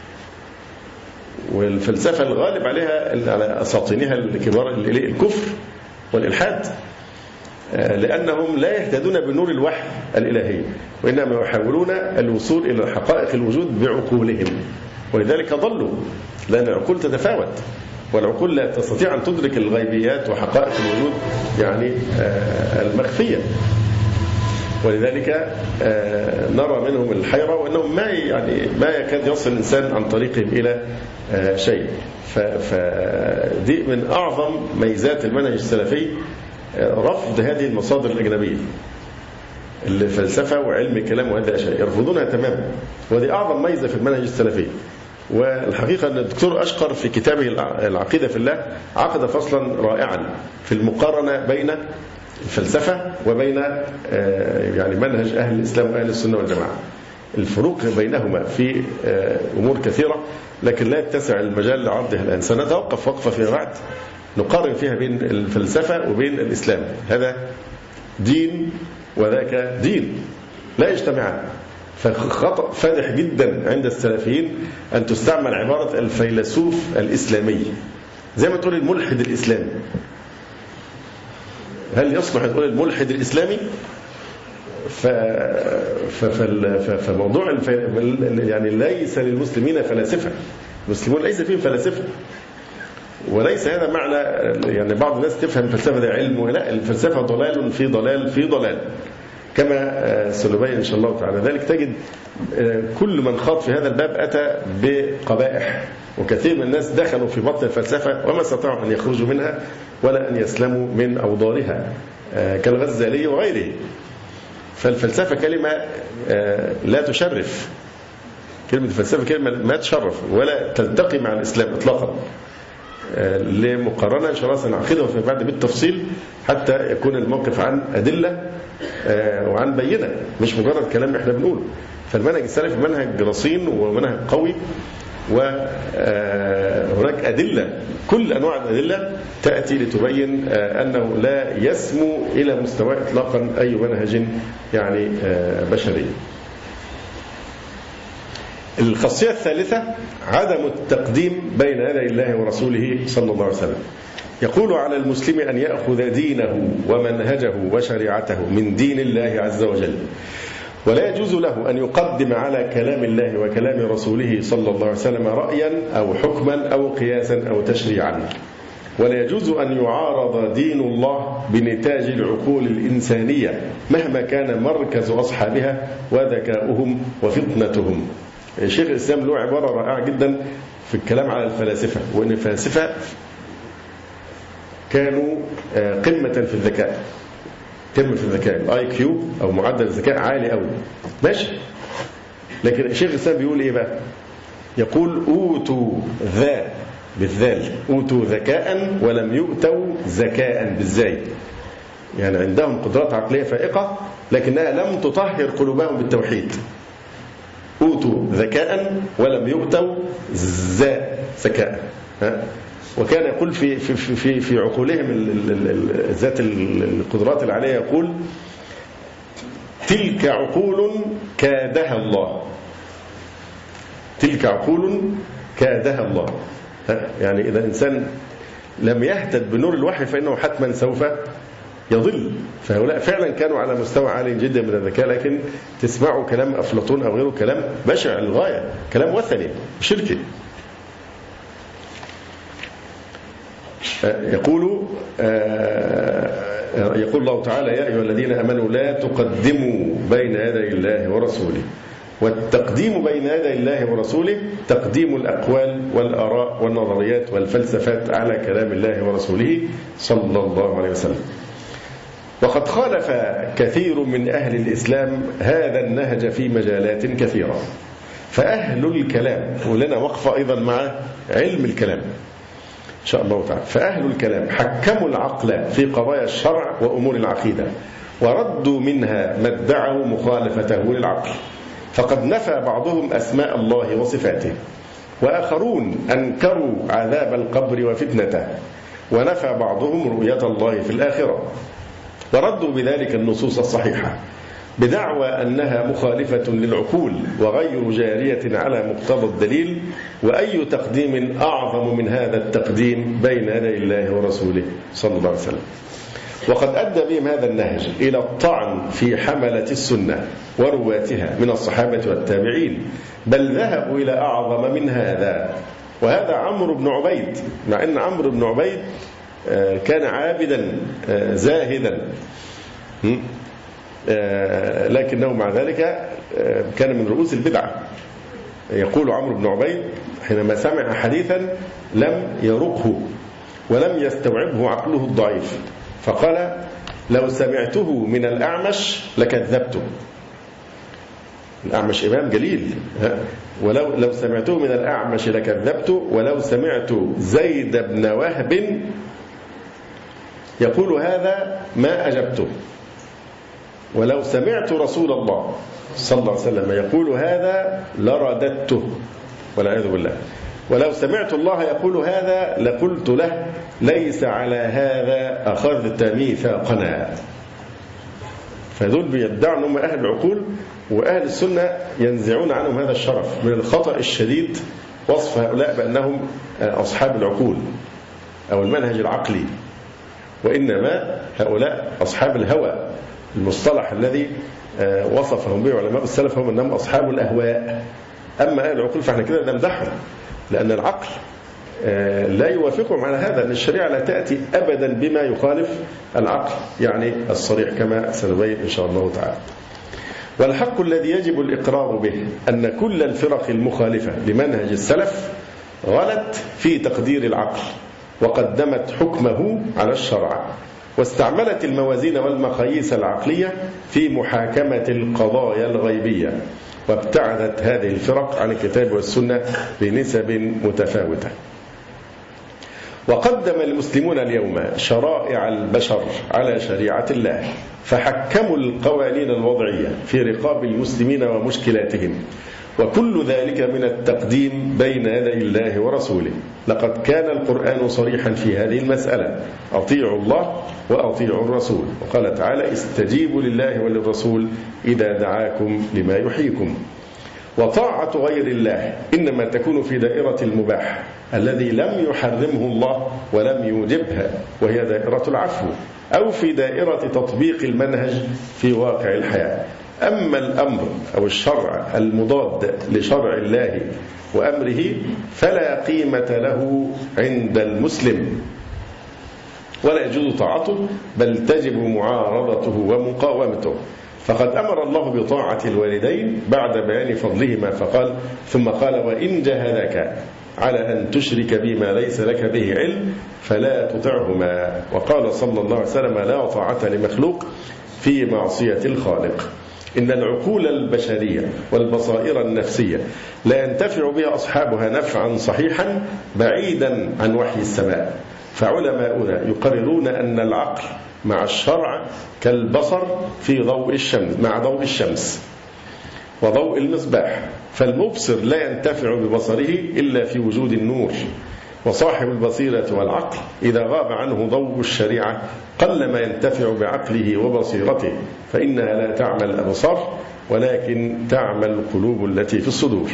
[SPEAKER 3] والفلسفة الغالب عليها على أساطينها الكبار الكفر والإلحاد، لأنهم لا يهتدون بنور الوحي الإلهي، وإنما يحاولون الوصول إلى حقائق الوجود بعقولهم، ولذلك ضلوا، لأن العقول تتفاوت، والعقول لا تستطيع أن تدرك الغيبيات وحقائق الوجود يعني المخفية، ولذلك نرى منهم الحيرة، وأنهم ما يكاد يصل الإنسان عن طريقهم إلى شيء. فدي من أعظم ميزات المنهج السلفي، رفض هذه المصادر الأجنبية، الفلسفة وعلم الكلام وهذه الأشياء يرفضونها تماما، ودي أعظم ميزة في المنهج السلفي. والحقيقة أن الدكتور أشقر في كتابه العقيدة في الله عقد فصلا رائعا في المقارنة بين الفلسفة وبين يعني منهج أهل الإسلام وأهل السنة والجماعة، الفروق بينهما في أمور كثيرة، لكن لا يتسع المجال لعرضها الآن. سنتوقف وقفة في بعد نقارن فيها بين الفلسفة وبين الإسلام، هذا دين وذاك دين لا يجتمعان. فخطأ فادح جدا عند السلفيين أن تستعمل عبارة الفيلسوف الإسلامي، زي ما تقول الملحد الإسلامي. هل يصلح تقول الملحد الإسلامي؟ فموضوع يعني ليس للمسلمين فلاسفة، المسلمون ليس فيهم فلاسفة، وليس هذا معنى يعني بعض الناس تفهم الفلسفة ده علم، ولا، الفلسفة ضلال في ضلال في ضلال، كما سنبين إن شاء الله تعالى. ذلك تجد كل من خاض في هذا الباب أتى بقبائح، وكثير من الناس دخلوا في بطن الفلسفة وما استطاعوا أن يخرجوا منها ولا أن يسلموا من أوضارها، كالغزالي وغيره. فالفلسفة كلمة لا تشرف، كلمة الفلسفة كلمة ما تشرف ولا تلتقي مع الإسلام إطلاقا، لمقارنة إن شاء الله سنعقدها في بعد بالتفصيل، حتى يكون الموقف عن أدلة وعن بينة، مش مجرد كلام احنا بنقوله. فالمنهج السلفي منهج رصين ومنهج قوي، وهناك أدلة، كل أنواع الأدلة تأتي لتبين أنه لا يسمو إلى مستوى إطلاقا أي منهج يعني بشري. الخاصية الثالثة عدم التقديم بين يدي الله ورسوله صلى الله عليه وسلم. يقول على المسلم أن يأخذ دينه ومنهجه وشريعته من دين الله عز وجل، ولا يجوز له أن يقدم على كلام الله وكلام رسوله صلى الله عليه وسلم رأيا أو حكما أو قياسا أو تشريعا، ولا يجوز أن يعارض دين الله بنتاج العقول الإنسانية مهما كان مركز أصحابها وذكاؤهم وفطنتهم. شيخ الإسلام له عبارة رائعة جدا في الكلام على الفلاسفة، وأن الفلاسفة كانوا قمة في الذكاء، قمة في الذكاء، IQ أو معدل الذكاء عالي أوي، ماشي. لكن الشيخ الإسلام بيقول إيه بقى؟ يقول أوتوا ذا بالذال، أوتوا ذكاء ولم يؤتوا ذكاء بالزاي، يعني عندهم قدرات عقلية فائقة لكنها لم تطهر قلوبهم بالتوحيد. أوتوا ذكاء ولم يؤتوا ذكاء. وكان يقول في عقولهم ذات القدرات العالية، يقول تلك عقول كادها الله، تلك عقول كادها الله. يعني إذا الإنسان لم يهتد بنور الوحي فإنه حتما سوف يضل. فهؤلاء فعلا كانوا على مستوى عالي جدا من الذكاء، لكن تسمعوا كلام أفلاطون أو غيره كلام بشع للغاية، كلام وثني شركي. يقول الله تعالى: يا أيها الذين آمنوا لا تقدموا بين يدي الله ورسوله والتقديم بين يدي الله ورسوله تقديم الأقوال والآراء والنظريات والفلسفات على كلام الله ورسوله صلى الله عليه وسلم. وقد خالف كثير من أهل الإسلام هذا النهج في مجالات كثيرة. فأهل الكلام، ولنا وقفة أيضا مع علم الكلام إن شاء الله تعالى، فأهل الكلام حكموا العقل في قضايا الشرع وأمور العقيدة، وردوا منها ما ادعوا مخالفته للعقل. فقد نفى بعضهم أسماء الله وصفاته، وآخرون أنكروا عذاب القبر وفتنته، ونفى بعضهم رؤية الله في الآخرة، وردوا بذلك النصوص الصحيحة بدعوى أنها مخالفة للعقول وغير جارية على مقتضى الدليل. وأي تقديم أعظم من هذا التقديم بين يدي الله ورسوله صلى الله عليه وسلم. وقد أدى بهم هذا النهج إلى الطعن في حملة السنة ورواتها من الصحابة والتابعين، بل ذهبوا إلى أعظم من هذا، وهذا عمرو بن عبيد، مع أن عمرو بن عبيد كان عابدا زاهدا، لكنه مع ذلك كان من رؤوس البدعة. يقول عمرو بن عبيد حينما سمع حديثا لم يرقه ولم يستوعبه عقله الضعيف، فقال: لو سمعته من الأعمش لكذبته. الأعمش إمام جليل، ولو سمعته من الأعمش لكذبته، ولو سمعت زيد بن وهب يقول هذا ما أجبته، ولو سمعت رسول الله صلى الله عليه وسلم يقول هذا لرددته والعياذ بالله، ولو سمعت الله يقول هذا لقلت له ليس على هذا أخذت ميثاقنا. فذول بيدعوا أنهم أهل العقول، وأهل السنة ينزعون عنهم هذا الشرف. من الخطأ الشديد وصف هؤلاء بأنهم أصحاب العقول أو المنهج العقلي، وإنما هؤلاء أصحاب الهوى، المصطلح الذي وصفهم به علماء السلف هم أنهم أصحاب الأهواء. أما أهل العقول فإحنا كده نمدحهم، لأن العقل لا يوافقهم على هذا، أن الشريعة لا تأتي أبدا بما يخالف العقل يعني الصريح كما سنبين إن شاء الله تعالى. والحق الذي يجب الإقرار به أن كل الفرق المخالفة لمنهج السلف غلت في تقدير العقل، وقدمت حكمه على الشرع، واستعملت الموازين والمقاييس العقلية في محاكمة القضايا الغيبية، وابتعدت هذه الفرق عن الكتاب والسنة بنسب متفاوتة. وقدم المسلمون اليوم شرائع البشر على شريعة الله، فحكموا القوانين الوضعية في رقاب المسلمين ومشكلاتهم، وكل ذلك من التقديم بين يدي الله ورسوله. لقد كان القرآن صريحا في هذه المسألة: أطيعوا الله وأطيعوا الرسول. وقال تعالى: استجيبوا لله وللرسول إذا دعاكم لما يحييكم. وطاعة غير الله إنما تكون في دائرة المباح الذي لم يحرمه الله ولم يوجبها، وهي دائرة العفو، أو في دائرة تطبيق المنهج في واقع الحياة. أما الأمر أو الشرع المضاد لشرع الله وأمره فلا قيمة له عند المسلم، ولا يجوز طاعته، بل تجب معارضته ومقاومته. فقد أمر الله بطاعة الوالدين بعد بيان فضلهما فقال: ثم قال: وإن جاهداك على أن تشرك بما ليس لك به علم فلا تطعهما. وقال صلى الله عليه وسلم: لا طاعة لمخلوق في معصية الخالق. إن العقول البشرية والبصائر النفسية لا ينتفع بها أصحابها نفعا صحيحا بعيدا عن وحي السماء. فعلماؤنا يقررون أن العقل مع الشرع كالبصر في ضوء الشمس، مع ضوء الشمس وضوء المصباح، فالمبصر لا ينتفع ببصره إلا في وجود النور، وصاحب البصيرة والعقل إذا غاب عنه ضوء الشريعة قل ما ينتفع بعقله وبصيرته، فإنها لا تعمل الأبصار ولكن تعمل القلوب التي في الصدور.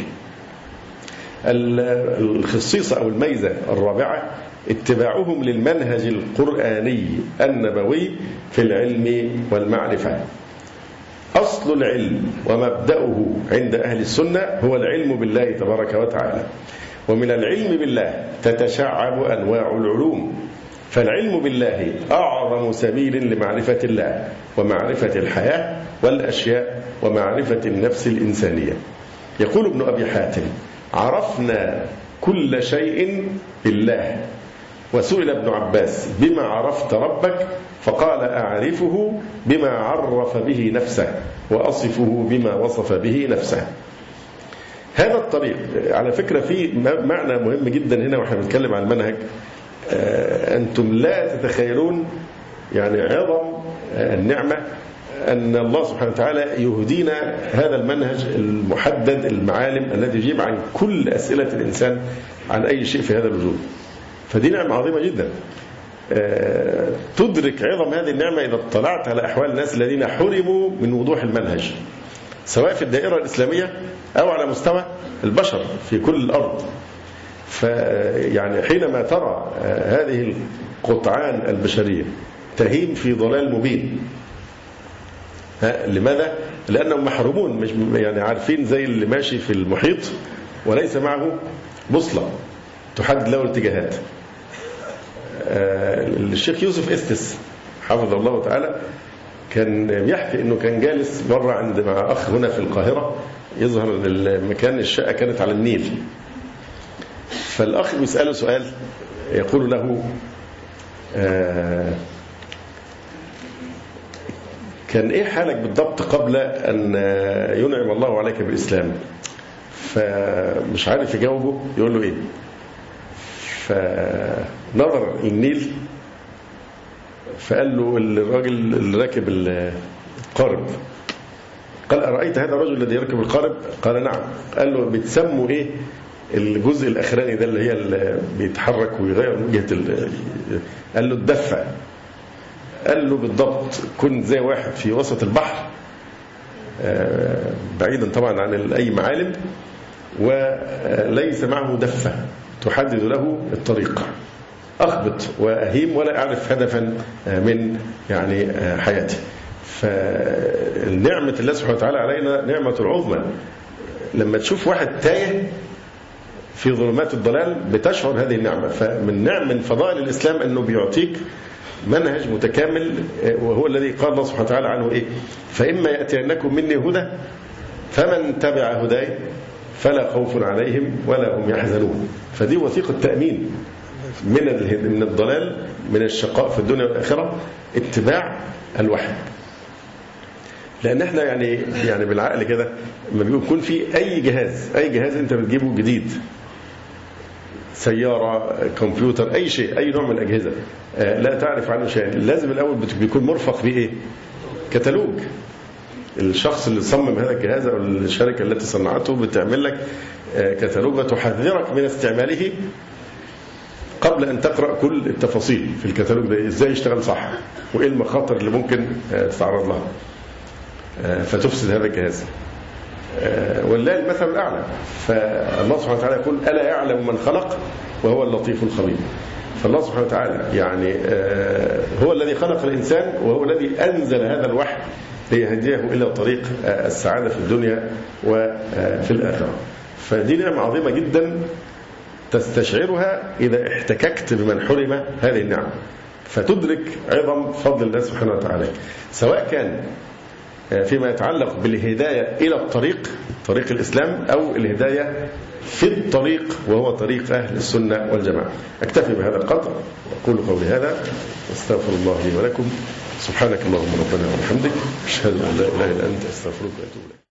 [SPEAKER 3] الخصيصة أو الميزة الرابعة اتباعهم للمنهج القرآني النبوي في العلم والمعرفة. أصل العلم ومبدأه عند أهل السنة هو العلم بالله تبارك وتعالى، ومن العلم بالله تتشعب أنواع العلوم، فالعلم بالله أعظم سبيل لمعرفة الله ومعرفة الحياة والأشياء ومعرفة النفس الإنسانية. يقول ابن أبي حاتم: عرفنا كل شيء بالله. وسئل ابن عباس: بما عرفت ربك؟ فقال: أعرفه بما عرف به نفسه، وأصفه بما وصف به نفسه. هذا الطريق على فكرة فيه معنى مهم جدا هنا وإحنا بنتكلم عن المنهج. أنتم لا تتخيلون يعني عظم النعمة أن الله سبحانه وتعالى يهدينا هذا المنهج المحدد المعالم الذي يجيب عن كل أسئلة الإنسان عن أي شيء في هذا الوجود. فدي نعمة عظيمة جدا. تدرك عظم هذه النعمة إذا اطلعت على أحوال الناس الذين حرموا من وضوح المنهج، سواء في الدائرة الإسلامية أو على مستوى البشر في كل الأرض. فيعني حينما ترى هذه القطعان البشرية تهيم في ضلال مبين، لماذا؟ لأنهم محرومون، مش يعني عارفين زي اللي ماشي في المحيط وليس معه بوصلة تحدد له الاتجاهات. الشيخ يوسف إستس حفظه الله تعالى كان يحكي أنه كان جالس مرة عند مع أخ هنا في القاهرة، يظهر المكان الشقة كانت على النيل، فالأخ بيسأله سؤال يقول له: كان إيه حالك بالضبط قبل أن ينعم الله عليك بالإسلام؟ فمش عارف يجاوبه، يقول له إيه؟ فنظر النيل فقال له الراجل اللي راكب القارب، قال: أرأيت هذا الرجل الذي يركب القارب؟ قال: نعم. قال له: بتسموا إيه الجزء الأخراني ده اللي هي اللي بيتحرك ويغير وجهة قال له: الدفة. قال له: بالضبط، كنت زي واحد في وسط البحر بعيدا طبعا عن أي معالم، وليس معه دفة تحدد له الطريق، أخبط وأهيم ولا أعرف هدفا من يعني حياتي. فالنعمة الله سبحانه وتعالى علينا نعمة العظمى. لما تشوف واحد تايه في ظلمات الضلال بتشعر هذه النعمة. من فضائل الإسلام أنه بيعطيك منهج متكامل، وهو الذي قال الله سبحانه وتعالى عنه إيه؟ فإما يأتينكم مني هدى فمن تبع هداي فلا خوف عليهم ولا هم يحزنون. فدي وثيقة تأمين من الضلال، من الشقاء في الدنيا والآخرة، اتباع الوحي. لأن احنا يعني بالعقل كده لما بيكون في أي جهاز أنت بتجيبه جديد، سيارة، كمبيوتر، أي شيء، أي نوع من الأجهزة لا تعرف عنه شيء، لازم الأول بيكون مرفق بإيه؟ كتالوج. الشخص اللي صمم هذا الجهاز أو الشركة التي صنعته بتعمل لك كتالوج تحذرك من استعماله قبل أن تقرأ كل التفاصيل في الكتالوج ده، إزاي يشتغل صح وإيه المخاطر اللي ممكن تتعرض لها فتفسد هذا الجهاز. والله المثل الأعلى. فالله سبحانه وتعالى يقول: ألا يعلم من خلق وهو اللطيف الخبير. فالله سبحانه وتعالى يعني هو الذي خلق الإنسان، وهو الذي أنزل هذا الوحي ليهديه إلى طريق السعادة في الدنيا وفي الآخرة. فدي نعمة عظيمة جدا تستشعرها إذا احتككت بمن حرم هذه النعمة، فتدرك عظم فضل الله سبحانه وتعالى، سواء كان فيما يتعلق بالهداية إلى طريق الإسلام، أو الهداية في الطريق وهو طريق أهل السنة والجماعة. أكتفي بهذا القدر وأقول قولي هذا، واستغفر الله لي ولكم. سبحانك اللهم ربنا وبحمدك، أشهد أن لا إله إلا أنت، أستغفرك وأتوب إليك.